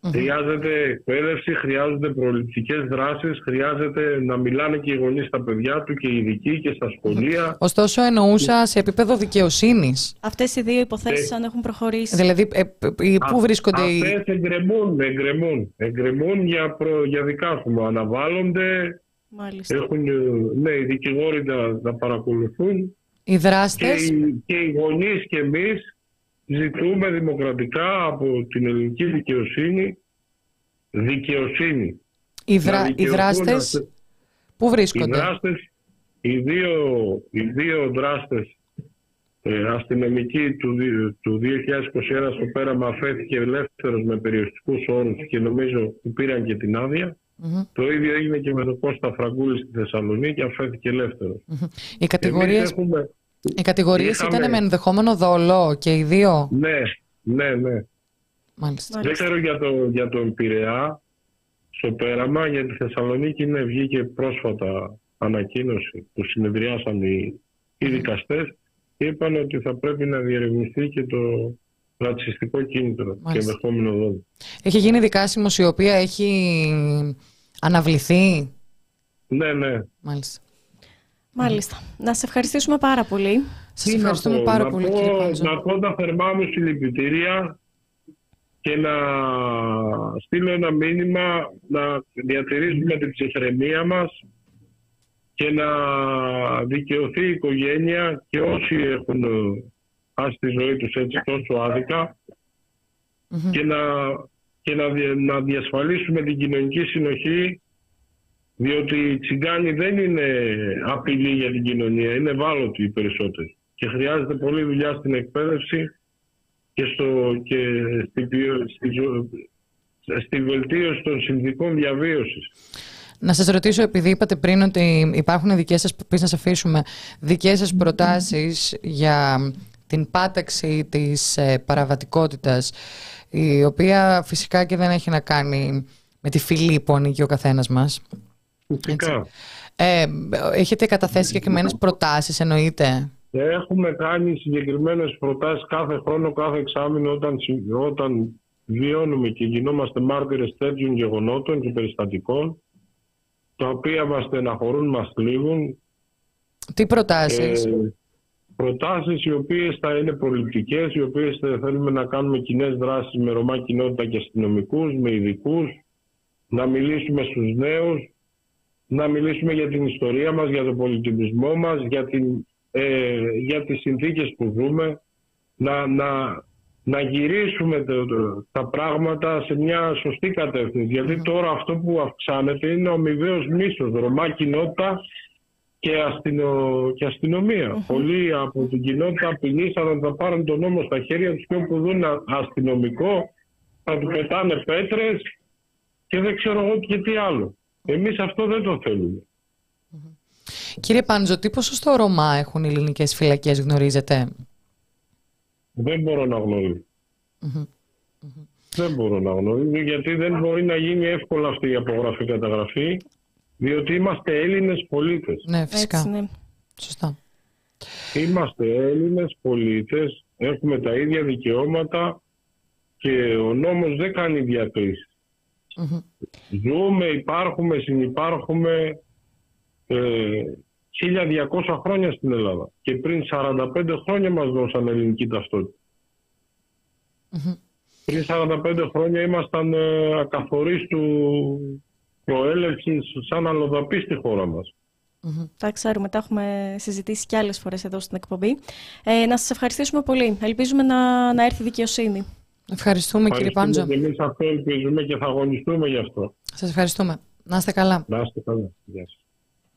Mm-hmm. Χρειάζεται εκπαίδευση, χρειάζονται προληπτικές δράσεις, χρειάζεται να μιλάνε και οι γονείς στα παιδιά του και οι ειδικοί και στα σχολεία. Mm-hmm. Ωστόσο, εννοούσα σε επίπεδο δικαιοσύνης. Αυτές οι δύο υποθέσεις ε, αν έχουν προχωρήσει. Δηλαδή, ε, ε, πού βρίσκονται οι... οι... Αυτές εγκρεμούν, εγκρεμούν, εγκρεμούν για, προ, για δικάσιμο. Αναβάλλονται, έχουν, ναι, οι δικηγόροι τα, τα παρακολουθούν. Οι δράστες. Και, και οι γονείς και εμείς ζητούμε δημοκρατικά από την ελληνική δικαιοσύνη δικαιοσύνη. Οι, δρα... οι δράστες αυτές... πού βρίσκονται? Οι δράστες, οι δύο, οι δύο δράστες ε, αστυνομικοί του, του δύο χιλιάδες είκοσι ένα στο πέραμα αφέθηκε ελεύθερος με περιοριστικούς όρους και νομίζω που πήραν και την άδεια. Mm-hmm. Το ίδιο έγινε και με τον Κώστα Φραγκούλη στη Θεσσαλονίκη, αφέθηκε ελεύθερος. Mm-hmm. Οι κατηγορίες, έχουμε... οι κατηγορίες είχαμε... ήταν με ενδεχόμενο δόλο και οι δύο. Ναι, ναι, ναι. Μάλιστα. Δεν ξέρω για, το, για τον Πειραιά στο πέραμα, για τη Θεσσαλονίκη είναι, βγήκε πρόσφατα ανακοίνωση που συνεδριάσαν οι, οι δικαστές και είπαν ότι θα πρέπει να διερευνηθεί και το ρατσιστικό κίνητρο. Μάλιστα. Και ενδεχόμενο δόλο. Έχει γίνει δικάσιμος η οποία έχει αναβληθεί. Ναι, ναι. Μάλιστα. Μάλιστα. Να σε ευχαριστήσουμε πάρα πολύ. Σας ευχαριστούμε πω, πάρα να πολύ, πω, κύριε Πάντζο. Να πω τα θερμά μου συλληπιτήρια και να στείλω ένα μήνυμα να διατηρήσουμε την ψυχραιμία μας και να δικαιωθεί η οικογένεια και όσοι έχουν χάσει τη ζωή τους έτσι τόσο άδικα mm-hmm. και, να, και να, να διασφαλίσουμε την κοινωνική συνοχή, διότι οι τσιγκάνοι δεν είναι απειλή για την κοινωνία, είναι ευάλωτοι οι περισσότεροι και χρειάζεται πολλή δουλειά στην εκπαίδευση και, στο, και στη, στη, στη βελτίωση των συνθηκών διαβίωσης. Να σας ρωτήσω, επειδή είπατε πριν ότι υπάρχουν δικές σας, πριν σας αφήσουμε, δικές σας προτάσεις για την πάταξη της ε, παραβατικότητας, η οποία φυσικά και δεν έχει να κάνει με τη φυλή που ανήκει ο καθένας μας. Φυσικά. Ε, έχετε καταθέσει συγκεκριμένες προτάσεις, εννοείται? Έχουμε κάνει συγκεκριμένες προτάσεις κάθε χρόνο, κάθε εξάμηνο, όταν, όταν βιώνουμε και γινόμαστε μάρτυρες τέτοιων γεγονότων και περιστατικών, τα οποία μας στεναχωρούν, μας θλίβουν. Τι προτάσεις? Ε, προτάσεις οι οποίες θα είναι πολιτικές, οι οποίες θα θέλουμε να κάνουμε κοινές δράσεις με Ρωμά κοινότητα και αστυνομικούς, με ειδικούς, να μιλήσουμε στους νέους, να μιλήσουμε για την ιστορία μας, για τον πολιτισμό μας, για, την, ε, για τις συνθήκες που ζούμε, να, να, να γυρίσουμε το, το, τα πράγματα σε μια σωστή κατεύθυνση. Γιατί τώρα αυτό που αυξάνεται είναι ο αμοιβαίος μίσος, Ρωμά κοινότητα και, αστυνο, και αστυνομία. Uh-huh. Πολλοί από την κοινότητα απειλήσαν να θα πάρουν τον νόμο στα χέρια τους και όπου δουν αστυνομικό θα του πετάνε πέτρες και δεν ξέρω εγώ και τι άλλο. Εμείς αυτό δεν το θέλουμε. Mm-hmm. Κύριε Πάντζο, τι ποσοστό Ρωμά έχουν οι ελληνικές φυλακές, γνωρίζετε? Δεν μπορώ να γνωρίζω. Mm-hmm. Mm-hmm. Δεν μπορώ να γνωρίζω, γιατί δεν μπορεί να γίνει εύκολα αυτή η απογραφή καταγραφή, διότι είμαστε Έλληνες πολίτες. Ναι, φυσικά. Έτσι, ναι. Σωστά. Είμαστε Έλληνες πολίτες, έχουμε τα ίδια δικαιώματα και ο νόμος δεν κάνει διακρίσεις. Mm-hmm. Ζούμε, υπάρχουμε, συνυπάρχουμε ε, χίλια διακόσια χρόνια στην Ελλάδα και πριν σαράντα πέντε χρόνια μας δώσαν ελληνική ταυτότητα. Mm-hmm. Πριν σαράντα πέντε χρόνια ήμασταν ε, ακαθορίστου προέλευσης σαν αλλοδαπή στη χώρα μας. Mm-hmm. Τα ξέρουμε, τα έχουμε συζητήσει και άλλες φορές εδώ στην εκπομπή. Ε, να σας ευχαριστήσουμε πολύ. Ελπίζουμε να, να έρθει δικαιοσύνη. Ευχαριστούμε, κύριε Πάντζο. Και εμείς αυτό ελπίζουμε και θα αγωνιστούμε γι' αυτό. Σας ευχαριστούμε. Να είστε καλά. Να είστε καλά. Γεια σας.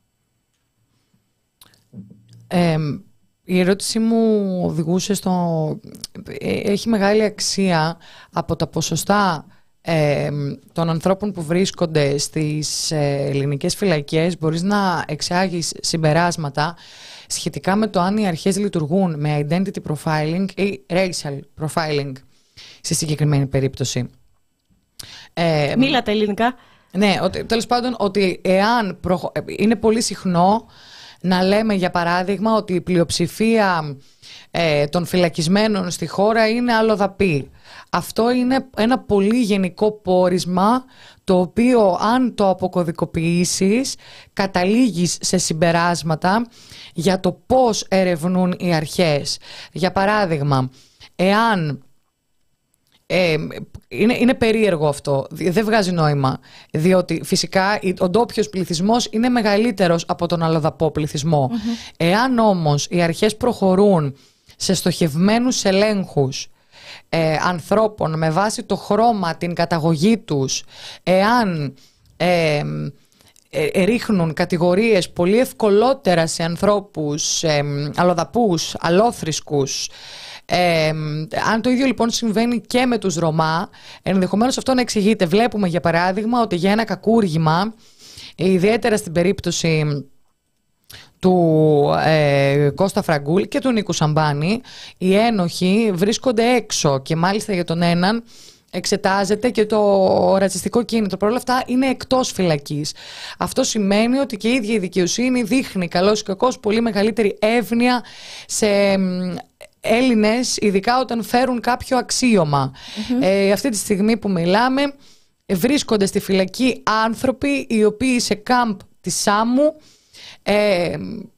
Ε, η ερώτησή μου οδηγούσε στο... Έχει μεγάλη αξία από τα ποσοστά ε, των ανθρώπων που βρίσκονται στις ε, ελληνικές φυλακές. Μπορείς να εξάγεις συμπεράσματα σχετικά με το αν οι αρχές λειτουργούν με identity profiling ή racial profiling στη συγκεκριμένη περίπτωση. Ε, Μίλατε ελληνικά. Ναι, ότι, τέλος πάντων ότι εάν προχω... είναι πολύ συχνό να λέμε για παράδειγμα ότι η πλειοψηφία ε, των φυλακισμένων στη χώρα είναι αλλοδαποί. Αυτό είναι ένα πολύ γενικό πόρισμα, το οποίο αν το αποκωδικοποιήσεις καταλήγεις σε συμπεράσματα για το πώς ερευνούν οι αρχές. Για παράδειγμα, εάν Ε, είναι, είναι περίεργο αυτό, δεν βγάζει νόημα, διότι φυσικά ο ντόπιος πληθυσμός είναι μεγαλύτερος από τον αλλοδαπό πληθυσμό. Mm-hmm. Εάν όμως οι αρχές προχωρούν σε στοχευμένους ελέγχους ε, ανθρώπων με βάση το χρώμα, την καταγωγή τους, εάν ε, ε, ρίχνουν κατηγορίες πολύ ευκολότερα σε ανθρώπους ε, αλλοδαπούς, αλλόθρησκους, Ε, αν το ίδιο λοιπόν συμβαίνει και με τους Ρωμά, ενδεχομένως αυτό να εξηγείται. Βλέπουμε για παράδειγμα ότι για ένα κακούργημα, ιδιαίτερα στην περίπτωση του ε, Κώστα Φραγκούλ και του Νίκου Σαμπάνη, οι ένοχοι βρίσκονται έξω και μάλιστα για τον έναν εξετάζεται και το ρατσιστικό κίνητρο. Παρ' όλα αυτά είναι εκτός φυλακής. Αυτό σημαίνει ότι και η ίδια η δικαιοσύνη δείχνει καλώς ή κακώς πολύ μεγαλύτερη εύνοια σε Έλληνες, ειδικά όταν φέρουν κάποιο αξίωμα. Mm-hmm. Ε, αυτή τη στιγμή που μιλάμε βρίσκονται στη φυλακή άνθρωποι οι οποίοι σε κάμπ της Σάμου ε,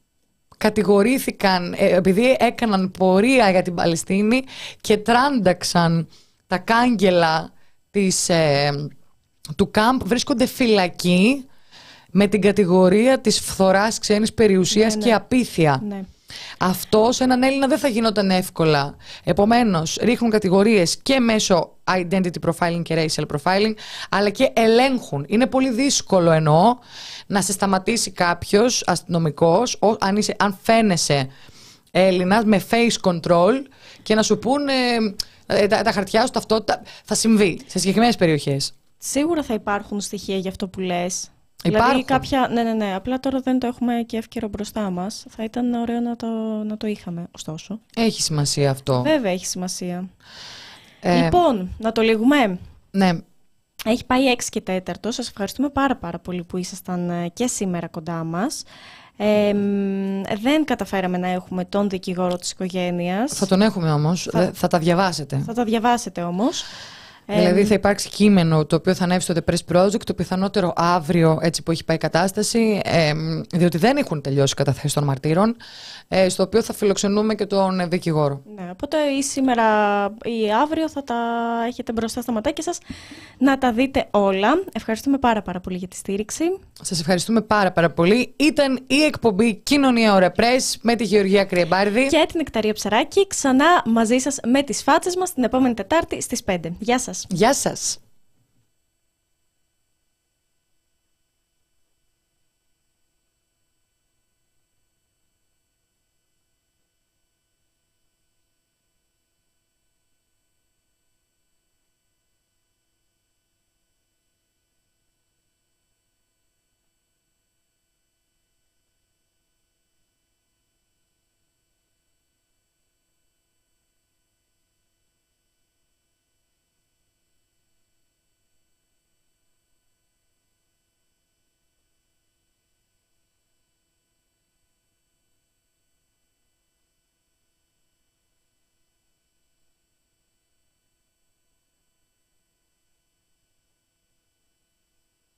κατηγορήθηκαν ε, επειδή έκαναν πορεία για την Παλαιστίνη και τράνταξαν τα κάγκελα της, ε, του κάμπ. Βρίσκονται φυλακοί με την κατηγορία της φθοράς, ξένης περιουσίας, ναι, και ναι. απίθεια. Ναι. Αυτό σε έναν Έλληνα δεν θα γινόταν εύκολα. Επομένως, ρίχνουν κατηγορίες και μέσω identity profiling και racial profiling, αλλά και ελέγχουν. Είναι πολύ δύσκολο εννοώ να σε σταματήσει κάποιος αστυνομικός, αν, είσαι, αν φαίνεσαι Έλληνας, με face control και να σου πούνε ε, τα, τα χαρτιά σου, ταυτότητα. Θα συμβεί σε συγκεκριμένες περιοχές. Σίγουρα θα υπάρχουν στοιχεία για αυτό που λες. Υπάρχουν. Δηλαδή κάποια, ναι, ναι, ναι, απλά τώρα δεν το έχουμε και εύκαιρο μπροστά μας. Θα ήταν ωραίο να το, να το είχαμε, ωστόσο. Έχει σημασία αυτό. Βέβαια έχει σημασία. Ε, λοιπόν, να το λύγουμε. Ναι. Έχει πάει έξι και τέταρτο. Σας ευχαριστούμε πάρα πάρα πολύ που ήσασταν και σήμερα κοντά μας. Ε, δεν καταφέραμε να έχουμε τον δικηγόρο της οικογένειας. Θα τον έχουμε όμως, θα, θα τα διαβάσετε. Θα τα διαβάσετε όμως. Δηλαδή θα υπάρξει κείμενο το οποίο θα ανέβει στο The Press Project, το πιθανότερο αύριο, έτσι που έχει πάει η κατάσταση, ε, διότι δεν έχουν τελειώσει οι καταθέσεις των μαρτύρων, ε, στο οποίο θα φιλοξενούμε και τον δικηγόρο. Ναι, οπότε ή σήμερα ή αύριο θα τα έχετε μπροστά στα ματάκια σας να τα δείτε όλα. Ευχαριστούμε πάρα πάρα πολύ για τη στήριξη. Σας ευχαριστούμε πάρα πάρα πολύ. Ήταν η εκπομπή Κοινωνία Ωρα Press με τη Γεωργία Κρυεμπάρδη και την Νεκταρία Ψαράκη, ξανά μαζί σας με τις φάτσες μας την επόμενη Τετάρτη στις πέντε. Γεια σας. Γεια σας.